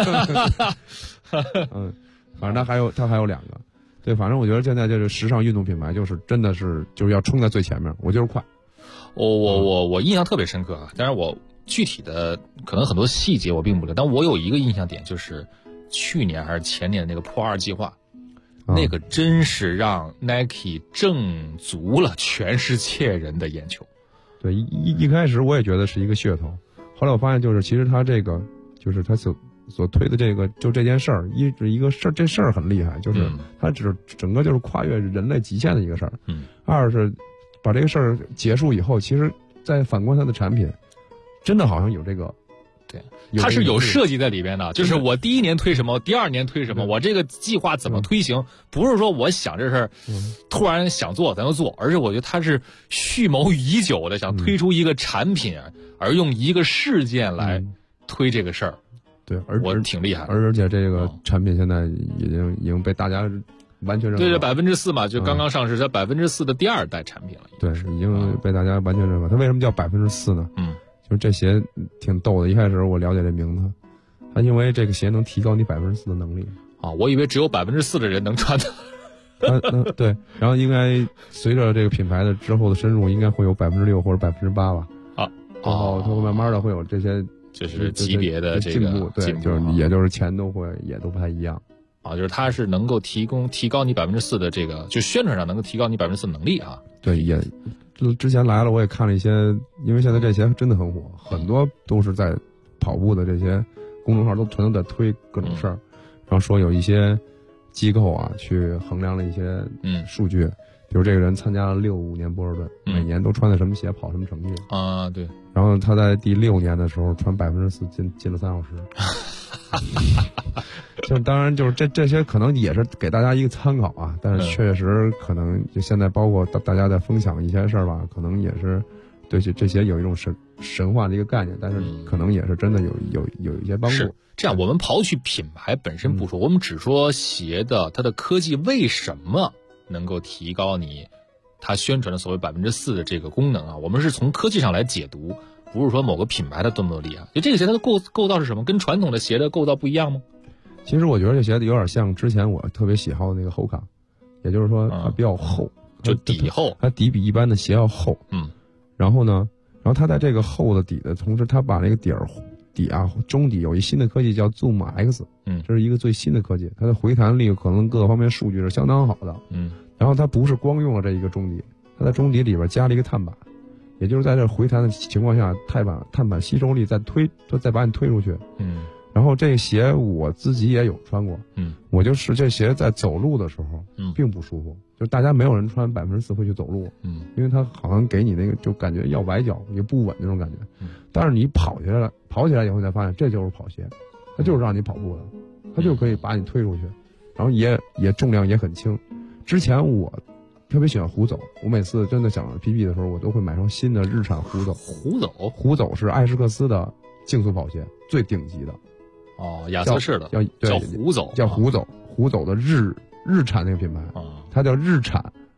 反正他还有2个。对，反正我觉得现在就是时尚运动品牌，就是真的是就是要冲在最前面，我就是快。 我印象特别深刻啊，当然我具体的可能很多细节我并不知道，但我有一个印象点，就是去年还是前年那个破2计划，那个真是让 Nike 挣足了全世界人的眼球。 对，一开始我也觉得是一个噱头，后来我发现就是其实他这个就是他所推的这个就这件事儿，一个事儿，这事儿很厉害，就是它整个就是跨越人类极限的一个事儿。二是把这个事儿结束以后，其实再反观它的产品，真的好像有这个， 对，它是有设计在里边的。就是我第1年推什么，第2年推什么，我这个计划怎么推行，不是说我想这事儿突然想做咱就做，而是我觉得它是蓄谋已久的，想推出一个产品，而用一个事件来推这个事儿。 对， 我是挺厉害， 而且这个产品现在已经被大家完全认可。 对，4%嘛，就刚刚上市，这4%的第2代产品了。 对，已经被大家完全认可。它为什么叫4%呢？就是这鞋挺逗的。一开始我了解这名字，它因为这个鞋能提高你4%的能力。 我以为只有4%的人能穿的。 对，然后应该随着这个品牌的之后的深入，应该会有6%或者8%吧。然后它会慢慢的会有这些。 就是级别的这个进步，对，就是钱都不太一样就是它是能够提高你4%的这个，就宣传上能够提高你4%的能力啊。 对，也之前来了，我也看了一些，因为现在这鞋真的很火，很多都是在跑步的这些公众号都全都在推各种事儿，然后说有一些机构啊去衡量了一些数据。比如这个人参加了65年波士顿，每年都穿的什么鞋跑什么成绩啊？对。 然后他在第6年的时候穿4%进了3小时。就当然就是这些可能也是给大家一个参考啊，但是确实可能就现在包括大家在分享一些事儿吧，可能也是对这些有一种神话的一个概念，但是可能也是真的有一些帮助。 是这样，我们刨去品牌本身不说，我们只说鞋的它的科技为什么能够提高它宣传的所谓4%的这个功能啊，我们是从科技上来解读，不是说某个品牌的多么厉害。就这个鞋它的构造是什么？跟传统的鞋的构造不一样吗？ 其实我觉得这鞋子有点像之前我特别喜好的那个后卡，也就是说它比较厚， 就底厚， 它底比一般的鞋要厚。然后它在这个厚的底的同时，它把那个底中底有一新的科技叫 Zoom X， 这是一个最新的科技，它的回弹力可能各个方面数据是相当好的。然后它不是光用了这一个中底，它在中底里边加了一个碳板，也就是在这回弹的情况下，碳板吸收力再把你推出去。然后这个鞋我自己也有穿过，我就是这鞋在走路的时候，并不舒服，就大家没有人穿4%会去走路，因为它好像给你那个就感觉要崴脚也不稳那种感觉。但是你跑起来以后才发现这就是跑鞋，它就是让你跑步的，它就可以把你推出去，然后也重量也很轻。之前我特别喜欢虎走，我每次真的想 PB 的时候，我都会买双新的日产虎走。虎走是艾什克斯的竞速跑鞋，最顶级的。 雅瑟士的叫虎走， 虎走的日产那个品牌，它叫日产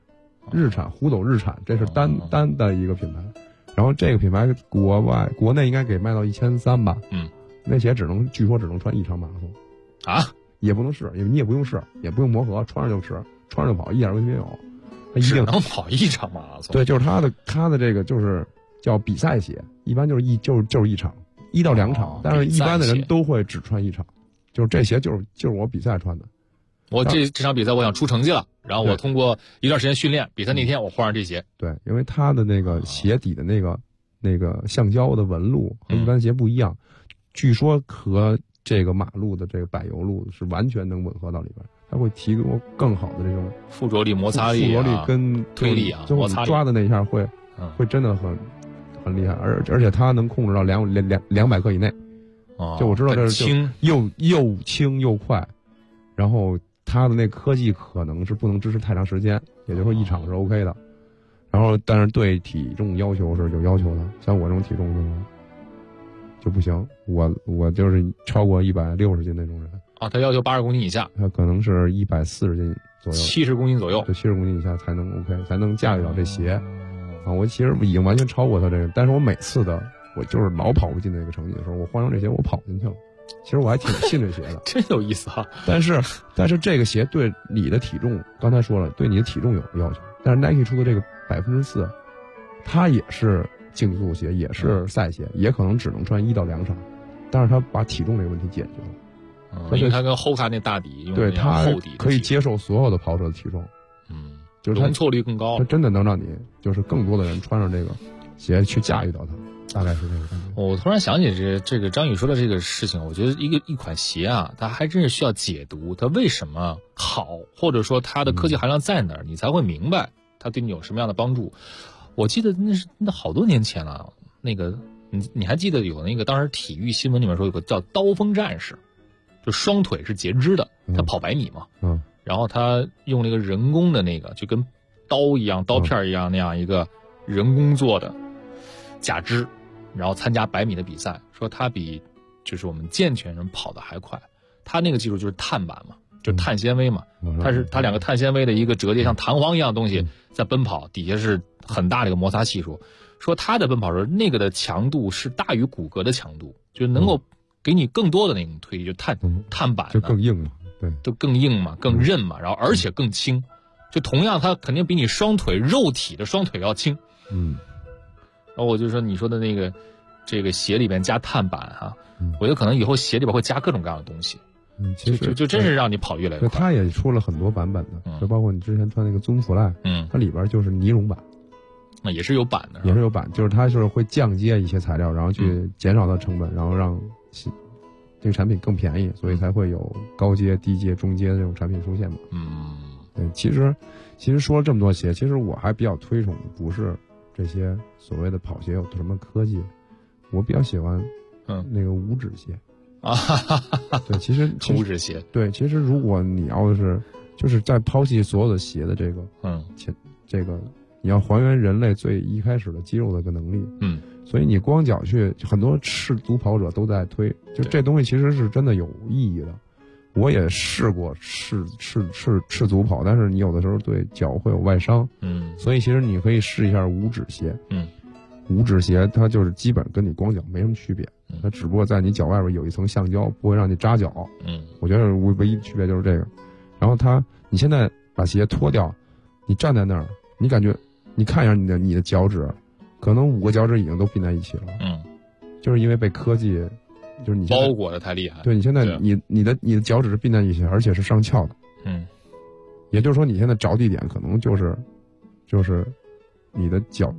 日产虎斗日产，这是单的一个品牌。然后这个品牌国内应该给卖到1300吧。那鞋据说只能穿1场马拉松啊， 也不能试，因为你也不用试，也不用磨合，穿上就吃，穿上就跑，一点问题没有。它一定只能跑1场马拉松。 对，就是它的这个就是叫比赛鞋，一般就是1场，1到2场，但是一般的人都会只穿1场，就是这鞋就是我比赛穿的。 我这场比赛我想出成绩了，然后我通过一段时间训练，比赛那天我换上这鞋。 对，因为它的那个鞋底的那个橡胶的纹路和一般鞋不一样，据说和这个马路的这个柏油路是完全能吻合到里边，它会提供更好的这种附着力、摩擦力、 附着力跟推力啊， 摩擦力抓的那一下会真的很厉害，而且它能控制到200克以内。就我知道这是轻， 又轻又快，然后它的那科技可能是不能支持太长时间，也就是说1场是 OK 的。然后但是对体重要求是有要求的，像我这种体重就不行，我就是超过160斤那种人啊。他要求80公斤以下， 他可能是140斤左右 ，70公斤左右， 就70公斤以下才能 OK， 才能驾驭到这鞋啊。我其实已经完全超过他这个，但是我每次我就是老跑不进那个成绩的时候，我换上这鞋我跑进去了。其实我还挺信这鞋的， 真有意思啊！ 但是这个鞋对你的体重，刚才说了，对你的体重有要求。但是 Nike 出的这个4%，它也是竞速鞋，也是赛鞋，也可能只能穿1到2场，但是它把体重这个问题解决了。 因为它跟 Hoka 那大底， 对它可以接受所有的跑者的体重，就是容错率更高， 它真的能让你就是更多的人穿上这个鞋去驾驭到它。大概是这个感觉。 我突然想起这个张宇说的这个事情，我觉得一款鞋啊，它还真是需要解读，它为什么好，或者说它的科技含量在哪儿，你才会明白它对你有什么样的帮助。我记得那好多年前了，那个你还记得有那个当时体育新闻里面说有个叫刀锋战士，就双腿是截肢的，他跑100米嘛，然后他用那个人工的那个就跟刀一样、刀片一样那样一个人工做的假肢。然后参加100米的比赛，说他比就是我们健全人跑得还快。他那个技术就是碳板嘛，就碳纤维嘛，它2个碳纤维的一个折叠像弹簧一样的东西在奔跑，底下是很大的一个摩擦系数。说他的奔跑时候那个的强度是大于骨骼的强度，就能够给你更多的那种推力，就碳板就更硬嘛，对， 都更硬嘛，更韧嘛，然后而且更轻。就同样它肯定比你双腿肉体的双腿要轻。然后我就说你说的那个这个鞋里边加碳板哈，我觉得可能以后鞋里边会加各种各样的东西， 其实就真是让你跑越来越快。 它也出了很多版本的，就包括你之前穿那个Zoom Fly，它里边就是尼龙板， 那也是有板的， 也是有板，就是它是会降阶一些材料，然后去减少它成本，然后让这个产品更便宜，所以才会有高阶、低阶、中阶的这种产品出现嘛。对，其实说了这么多鞋，其实我还比较推崇不是这些所谓的跑鞋有什么科技，我比较喜欢那个五指鞋啊。 对，其实五指鞋， 对，其实如果你要是就是在抛弃所有的鞋的这个这个你要还原人类最一开始的肌肉的一个能力，所以你光脚去，很多赤足跑者都在推，就这东西其实是真的有意义的。我也试过赤足跑，但是你有的时候对脚会有外伤，所以其实你可以试一下五指鞋，五指鞋它就是基本跟你光脚没什么区别，它只不过在你脚外边有一层橡胶，不会让你扎脚，我觉得唯一的区别就是这个。然后你现在把鞋脱掉，你站在那儿，你感觉你看一下你的脚趾，可能5个脚趾已经都并在一起了，就是因为被科技就是你包裹的太厉害。 对，你现在你的脚趾是并在一起，而且是上翘的，也就是说你现在着地点可能就是你的脚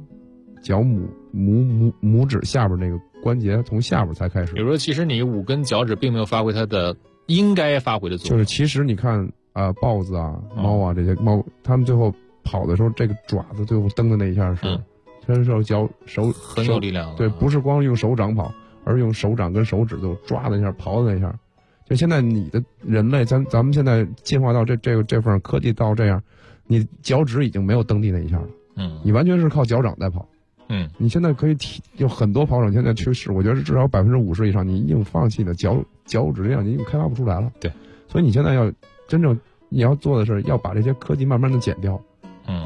拇指下边那个关节从下边才开始。 比如说，其实你5根脚趾并没有发挥它的应该发挥的作用。 就是其实你看豹子啊、猫啊这些猫，它们最后跑的时候，这个爪子最后蹬的那一下是，它是手很有力量的。 对，不是光用手掌跑，而是用手掌跟手指就抓的那下、刨的那下。就现在你的人类，咱们现在进化到这份科技到这样，你脚趾已经没有蹬地那一下了，你完全是靠脚掌在跑。你现在可以有很多跑者现在去试，我觉得至少50%以上，你已经放弃了脚趾力量，你已经开发不出来了。 对， 所以你现在要真正你要做的是要把这些科技慢慢的减掉。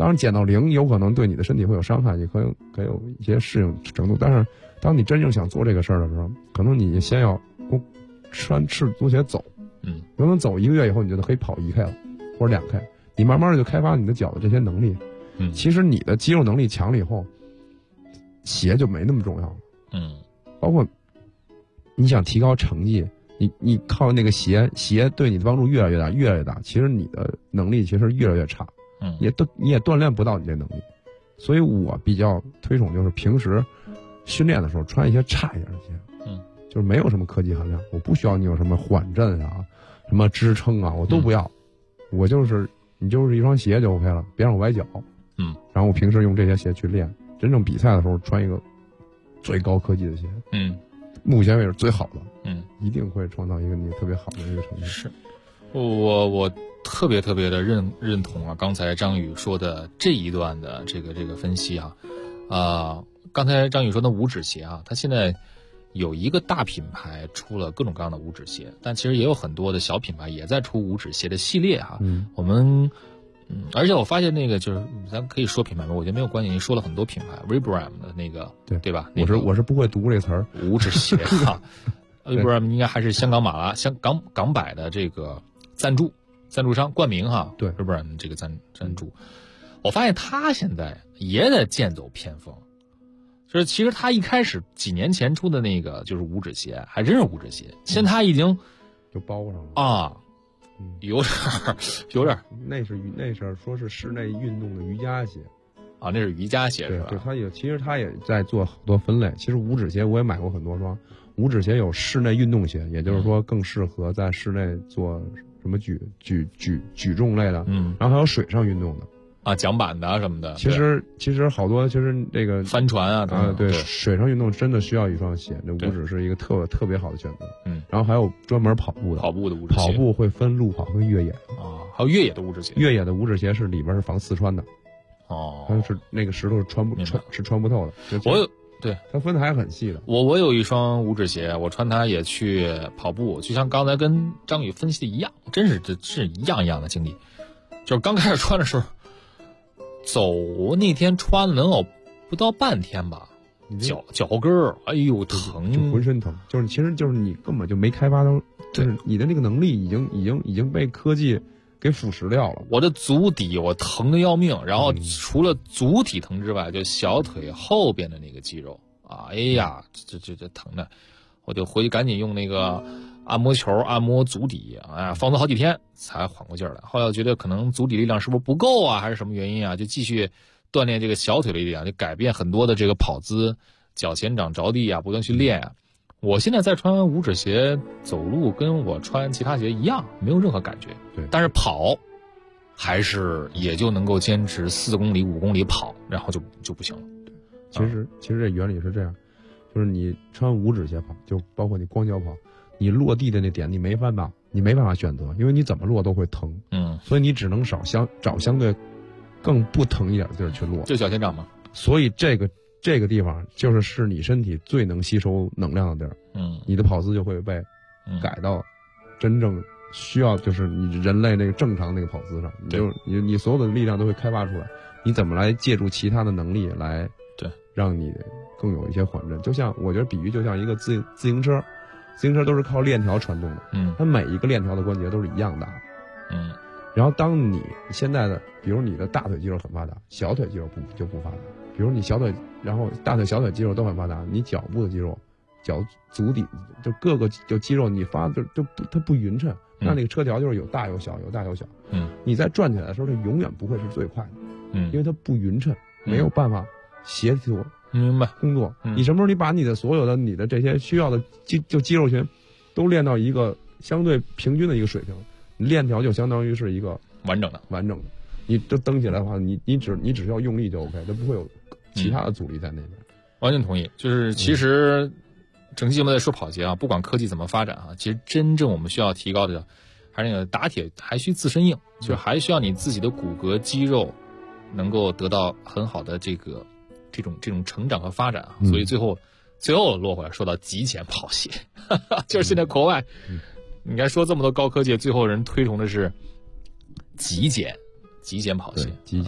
当然减到0有可能对你的身体会有伤害，也可有一些适应程度。但是当你真正想做这个事儿的时候，可能你先要穿赤足鞋走，可能走1个月以后，你就可以跑1K 了，或者2K，你慢慢的就开发你的脚的这些能力。其实你的肌肉能力强了以后，鞋就没那么重要了。包括你想提高成绩，你靠那个鞋对你的帮助越来越大，越来越大。其实你的能力其实越来越差，你也锻炼不到你这能力。所以我比较推崇就是平时训练的时候穿一些差一点的鞋，就是没有什么科技含量，我不需要你有什么缓震啊、什么支撑啊，我都不要，你就是一双鞋就 OK 了，别让我崴脚。然后我平时用这些鞋去练，真正比赛的时候穿一个最高科技的鞋，目前为止最好的，一定会创造一个你特别好的一个成绩。 是，我特别的认同啊，刚才张宇说的这一段的这个分析啊，刚才张宇说的五指鞋啊，它现在有一个大品牌出了各种各样的五指鞋，但其实也有很多的小品牌也在出五指鞋的系列哈。我们而且我发现那个就是咱可以说品牌吗？我觉得没有关系，你说了很多品牌 ，Vibram 的那个对吧？ 我是不会读这词儿， 五指鞋哈。Vibram 应该还是香港百的这个赞助商冠名哈。 对 Vibram 这个赞助，我发现他现在也得剑走偏锋。就是其实他一开始几年前出的那个就是五指鞋，还真是五指鞋，现在他已经就包上了啊，有点那是说是室内运动的瑜伽鞋啊，那是瑜伽鞋是吧？ 对，其实他也在做好多分类。其实五指鞋我也买过很多双，五指鞋有室内运动鞋，也就是说更适合在室内做什么举重类的，然后还有水上运动的。 啊，桨板的什么的， 其实好多，其实这个帆船啊， 对，水上运动真的需要一双鞋，这五指是一个特别好的选择。然后还有专门跑步的五指鞋， 跑步会分路跑跟越野啊，还有越野的五指鞋， 越野的五指鞋是里边是防刺穿的，它是那个石头是穿不透的。 对， 它分的还很细的。 我有一双五指鞋，我穿它也去跑步，就像刚才跟张宇分析的一样，真是这是一样的经历。就是刚开始穿的时候。走那天穿了能有不到半天吧，脚后跟儿，哎呦疼， 就浑身疼。其实就是你根本就没开发到，就是你的那个能力已经被科技给腐蚀掉了。 我的足底我疼得要命，然后除了足底疼之外，就小腿后边的那个肌肉啊，哎呀，这疼的，我就回去赶紧用那个按摩球按摩足底，哎呀，放松好几天才缓过劲儿来。后来我觉得可能足底力量是不是不够啊，还是什么原因啊，就继续锻炼这个小腿的力量，就改变很多的这个跑姿，脚前掌着地啊，不断去练啊。我现在在穿五指鞋走路，跟我穿其他鞋一样，没有任何感觉。 对， 但是跑还是也就能够坚持4公里5公里跑，然后就不行了。 其实这原理是这样，就是你穿五指鞋跑，就包括你光脚跑。你落地的那点你没办法选择，因为你怎么落都会疼，所以你只能找相对更不疼一点的地儿去落， 就脚前掌嘛。 所以这个地方就是你身体最能吸收能量的地儿，你的跑姿就会被改到真正需要就是你人类那个正常那个跑姿上，你所有的力量都会开发出来，你怎么来借助其他的能力来让你更有一些缓震？就像我觉得比喻就像一个自行车。自行车都是靠链条传动的，它每一个链条的关节都是一样大，然后当你现在的，比如你的大腿肌肉很发达，小腿肌肉就不发达，比如你小腿，然后大腿、小腿肌肉都很发达，你脚部的肌肉、脚足底就各个就肌肉你发它不匀称，那个车条就是有大有小，有大有小，你在转起来的时候，它永远不会是最快的，因为它不匀称，没有办法协调。 明白工作，你什么时候你把你的所有的你的这些需要的肌肉群都练到一个相对平均的一个水平，链条就相当于是一个完整的。 你这蹬起来的话，你只需要用力就 OK， 它不会有其他的阻力在那边。 完全同意，就是其实整期节目在说跑鞋啊，不管科技怎么发展啊，其实真正我们需要提高的还是那个打铁还需自身硬，就是还需要你自己的骨骼肌肉能够得到很好的这种成长和发展啊，所以最后落回来说到极简跑鞋，就是现在国外，你看说这么多高科技，最后人推崇的是极简跑鞋， 极简。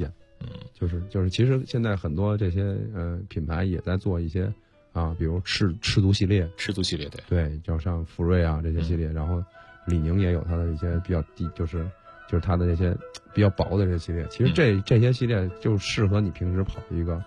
就是其实现在很多这些品牌也在做一些啊，比如赤足系列，对，就像福瑞啊这些系列，然后李宁也有它的一些比较低，就是它的这些比较薄的这些系列。其实这些系列就适合你平时跑一个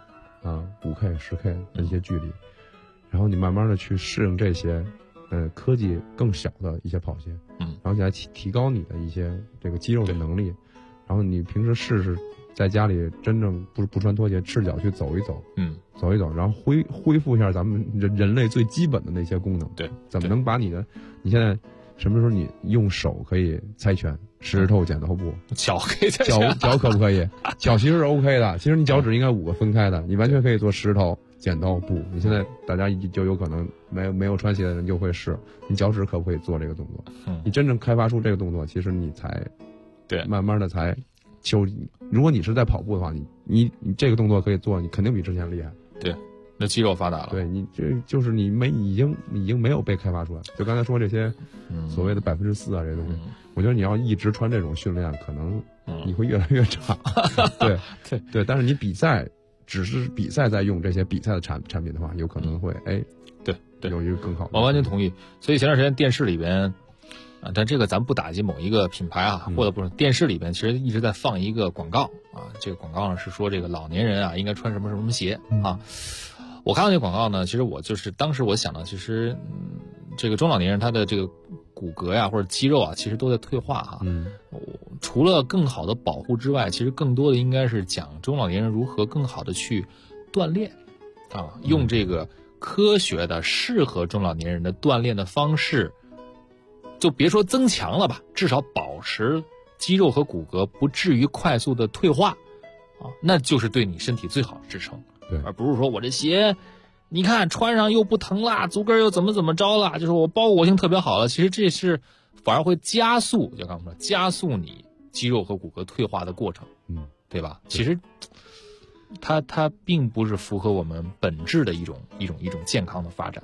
5K、10K 的一些距离，然后你慢慢的去适应这些科技更小的一些跑鞋，然后你来提高你的一些这个肌肉的能力，然后你平时试试在家里真正不穿拖鞋，赤脚去走一走，走一走，然后恢复一下咱们人类最基本的那些功能。 对， 怎么能把你现在什么时候你用手可以猜拳、石头剪刀布， 脚可以猜拳， 脚可不可以？脚其实是 OK 的，其实你脚趾应该5个分开的，你完全可以做石头、剪刀布。你现在大家就有可能没有穿鞋的人就会试，你脚趾可不可以做这个动作？你真正开发出这个动作，其实你才慢慢的才。如果你是在跑步的话，你这个动作可以做，你肯定比之前厉害。 对，那肌肉发达了。 对，你就是你已经没有被开发出来。就刚才说这些所谓的4%啊这些东西，我觉得你要一直穿这种训练，可能你会越来越差。对，但是你只是比赛在用这些比赛的产品的话，有可能会对有一个更好的。 我完全同意。所以前段时间电视里边。但这个咱不打击某一个品牌啊，或者不是电视里边其实一直在放一个广告啊，这个广告呢是说这个老年人啊应该穿什么什么鞋啊。我看到这个广告呢，其实我就是当时我想到，其实这个中老年人他的这个骨骼呀或者肌肉啊，其实都在退化哈。除了更好的保护之外，其实更多的应该是讲中老年人如何更好的去锻炼啊，用这个科学的适合中老年人的锻炼的方式。就别说增强了吧，至少保持肌肉和骨骼不至于快速的退化啊，那就是对你身体最好的支撑。 对， 而不是说我这鞋你看穿上又不疼啦，足跟又怎么着啦，就是我包裹性特别好了，其实这是反而会加速，就刚才说加速你肌肉和骨骼退化的过程，对吧？其实它并不是符合我们本质的一种健康的发展。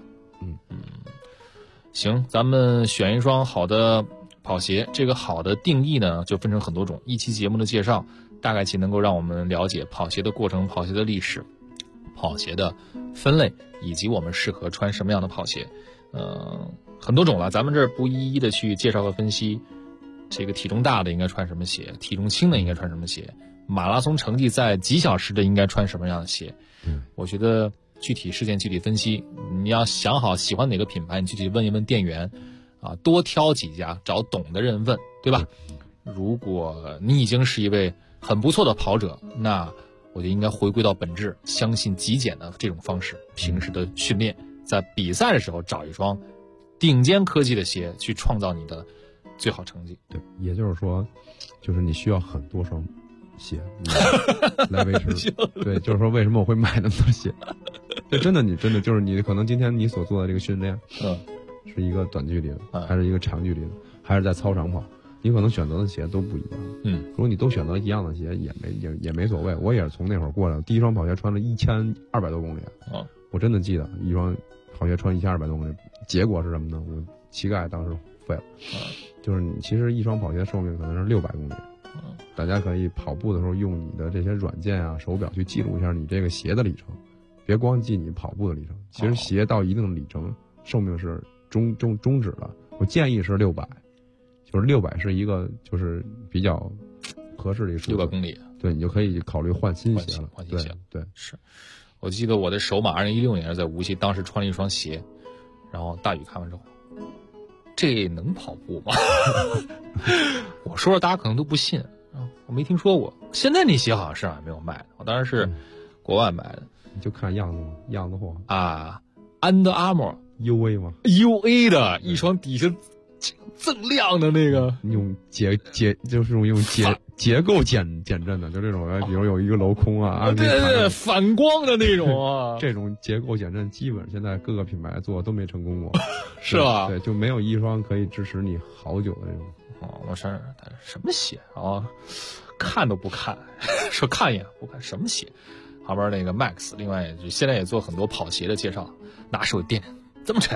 行，咱们选一双好的跑鞋，这个好的定义呢就分成很多种，一期节目的介绍大概其能够让我们了解跑鞋的过程、跑鞋的历史、跑鞋的分类，以及我们适合穿什么样的跑鞋。很多种了，咱们这儿不一一的去介绍和分析。这个体重大的应该穿什么鞋，体重轻的应该穿什么鞋，马拉松成绩在几小时的应该穿什么样的鞋。我觉得具体事件具体分析，你要想好喜欢哪个品牌，你具体问一问店员啊，多挑几家，找懂的人问，对吧？如果你已经是一位很不错的跑者，那我就应该回归到本质，相信极简的这种方式，平时的训练，在比赛的时候找一双顶尖科技的鞋去创造你的最好成绩。 对，也就是说，就是你需要很多双鞋来维持。对，就是说为什么我会买那么多鞋？这真的，你真的就是你可能今天你所做的这个训练，是一个短距离的，还是一个长距离的，还是在操场跑，你可能选择的鞋都不一样。如果你都选择一样的鞋，也没所谓。我也是从那会儿过来的，第一双跑鞋穿了1200多公里我真的记得一双跑鞋穿1200多公里，结果是什么呢？我膝盖当时废了。就是你其实一双跑鞋寿命可能是600公里。大家可以跑步的时候用你的这些软件啊、手表去记录一下你这个鞋的里程，别光记你跑步的里程。其实鞋到一定的里程，寿命是终止了。我建议是600，就是600是一个就是比较合适的一个数字。 600公里， 对，你就可以考虑换新鞋了。 换新鞋， 对， 是。我记得我的首马2016年是在无锡，当时穿了一双鞋，然后大宇看完之后，这能跑步吗？我说大家可能都不信啊，我没听说过。现在那鞋好像市场也没有卖的，我当时是国外买的。 你就看样子货啊 ，Under Armour UA 吗 ？UA 的一双底下锃亮的那个， 用就是用结构减震的，就这种，比如有一个镂空啊， 对，反光的那种啊， 这种结构减震基本现在各个品牌做都没成功过， 是吧？ 对，就没有一双可以支持你好久的这种。 我说什么鞋啊？看都不看，说看一眼不看，什么鞋？旁边那个 Max， 另外现在也做很多跑鞋的介绍，拿手垫这么沉，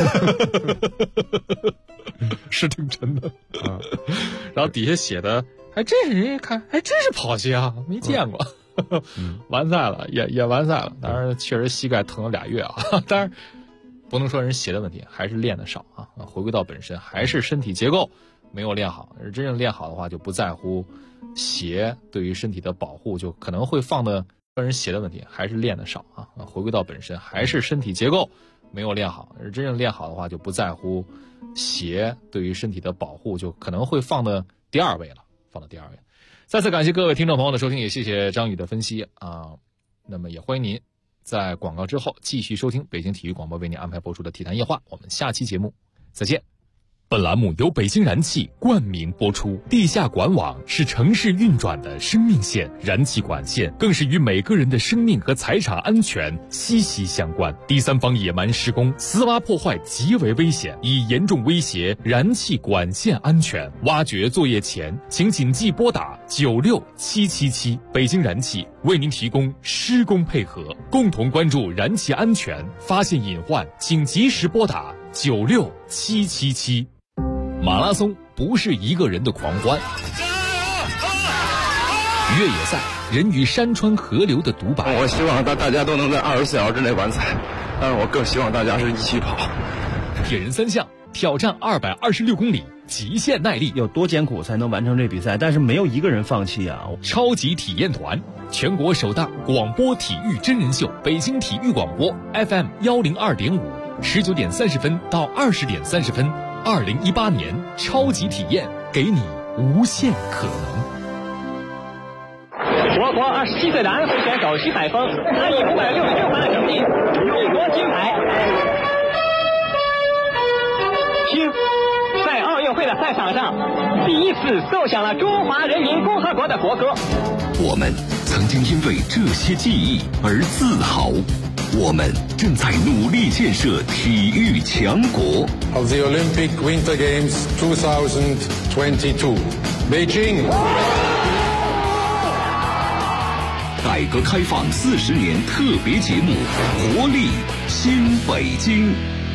是挺沉的啊。然后底下写的还真是人家看，还真是跑鞋啊，没见过。完赛了，也完赛了。当然，确实膝盖疼了2月啊。当然，不能说人鞋的问题，还是练得少啊。回归到本身，还是身体结构没有练好。真正练好的话，就不在乎鞋对于身体的保护，就可能会放的个人鞋的问题，还是练得少啊。回归到本身，还是身体结构没有练好。真正练好的话，就不在乎鞋对于身体的保护，就可能会放的第2位了，放到第2位。再次感谢各位听众朋友的收听，也谢谢张宇的分析啊。那么也欢迎您在广告之后继续收听北京体育广播为您安排播出的体坛夜话。我们下期节目再见。 本栏目由北京燃气冠名播出。地下管网是城市运转的生命线，燃气管线更是与每个人的生命和财产安全息息相关。第三方野蛮施工、私挖破坏极为危险，已严重威胁燃气管线安全。挖掘作业前，请谨记拨打96777。北京燃气为您提供施工配合，共同关注燃气安全，发现隐患请及时拨打96777。马拉松不是一个人的狂欢，越野赛人与山川河流的独白。 我希望大家都能在24小时之内完赛，但是我更希望大家是一起跑。 铁人3项挑战226公里，极限耐力， 有多艰苦才能完成这比赛？但是没有一个人放弃啊！ 超级体验团，全国首档广播体育真人秀，北京体育广播 FM 102.5，19点30分到20点30分。2018年超级体验，给你无限可能。 我国27岁的安徽选手徐海峰，他以566分的成绩勇夺金牌。听，在奥运会的赛场上，第一次奏响了中华人民共和国的国歌。 我们曾经因为这些记忆而自豪。我们正在努力建设体育强国。 Of the Olympic Winter Games 2022, Beijing. 改革开放40年特别节目，活力新北京。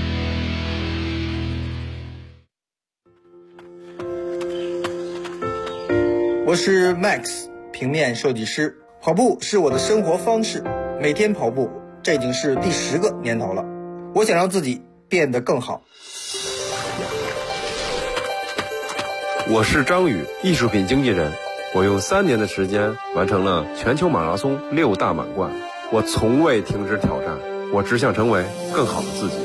我是 Max， 平面设计师。跑步是我的生活方式，每天跑步。这已经是第10个年头了，我想让自己变得更好。 我是张宇，艺术品经纪人。我用3年的时间完成了全球马拉松6大满贯。我从未停止挑战，我只想成为更好的自己。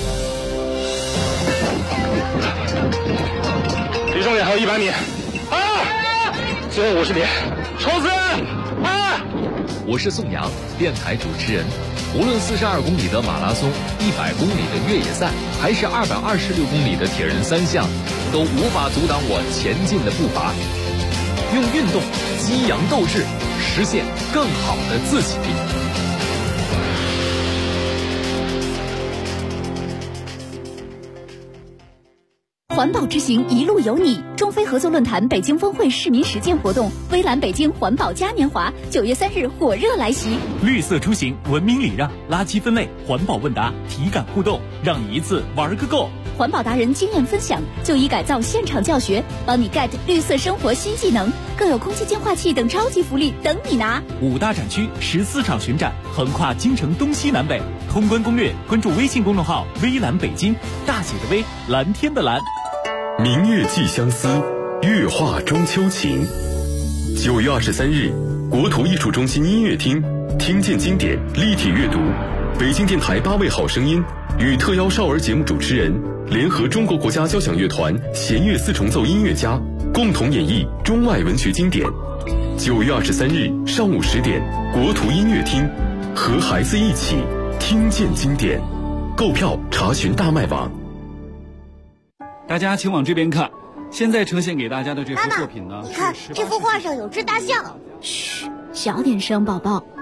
离终点还有100米，最后50米，冲刺！ 我是宋阳，电台主持人。无论42公里的马拉松、100公里的越野赛，还是226公里的铁人3项，都无法阻挡我前进的步伐。用运动激扬斗志，实现更好的自己。 环保之行，一路有你。中非合作论坛北京峰会市民实践活动，微蓝北京环保嘉年华，9月3日火热来袭。 绿色出行，文明礼让，垃圾分类，环保问答，体感互动，让你一次玩个够。 环保达人经验分享，就医改造现场教学，帮你 get 绿色生活新技能，更有空气净化器等超级福利等你拿。 5大展区，14场巡展，横跨京城东西南北。通关攻略，关注微信公众号微蓝北京，大写的微，蓝天的蓝。 明月寄相思，月画中秋情。9月23日，国土艺术中心音乐厅，听见经典，立体阅读。北京电台8位好声音与特邀少儿节目主持人联合中国国家交响乐团弦乐4重奏音乐家，共同演绎中外文学经典。9月23日上午10点，国图音乐厅，和孩子一起听见经典。购票查询大麦网。 大家请往这边看，现在呈现给大家的这幅作品呢， 你看这幅画上有只大象。 嘘，小点声，宝宝。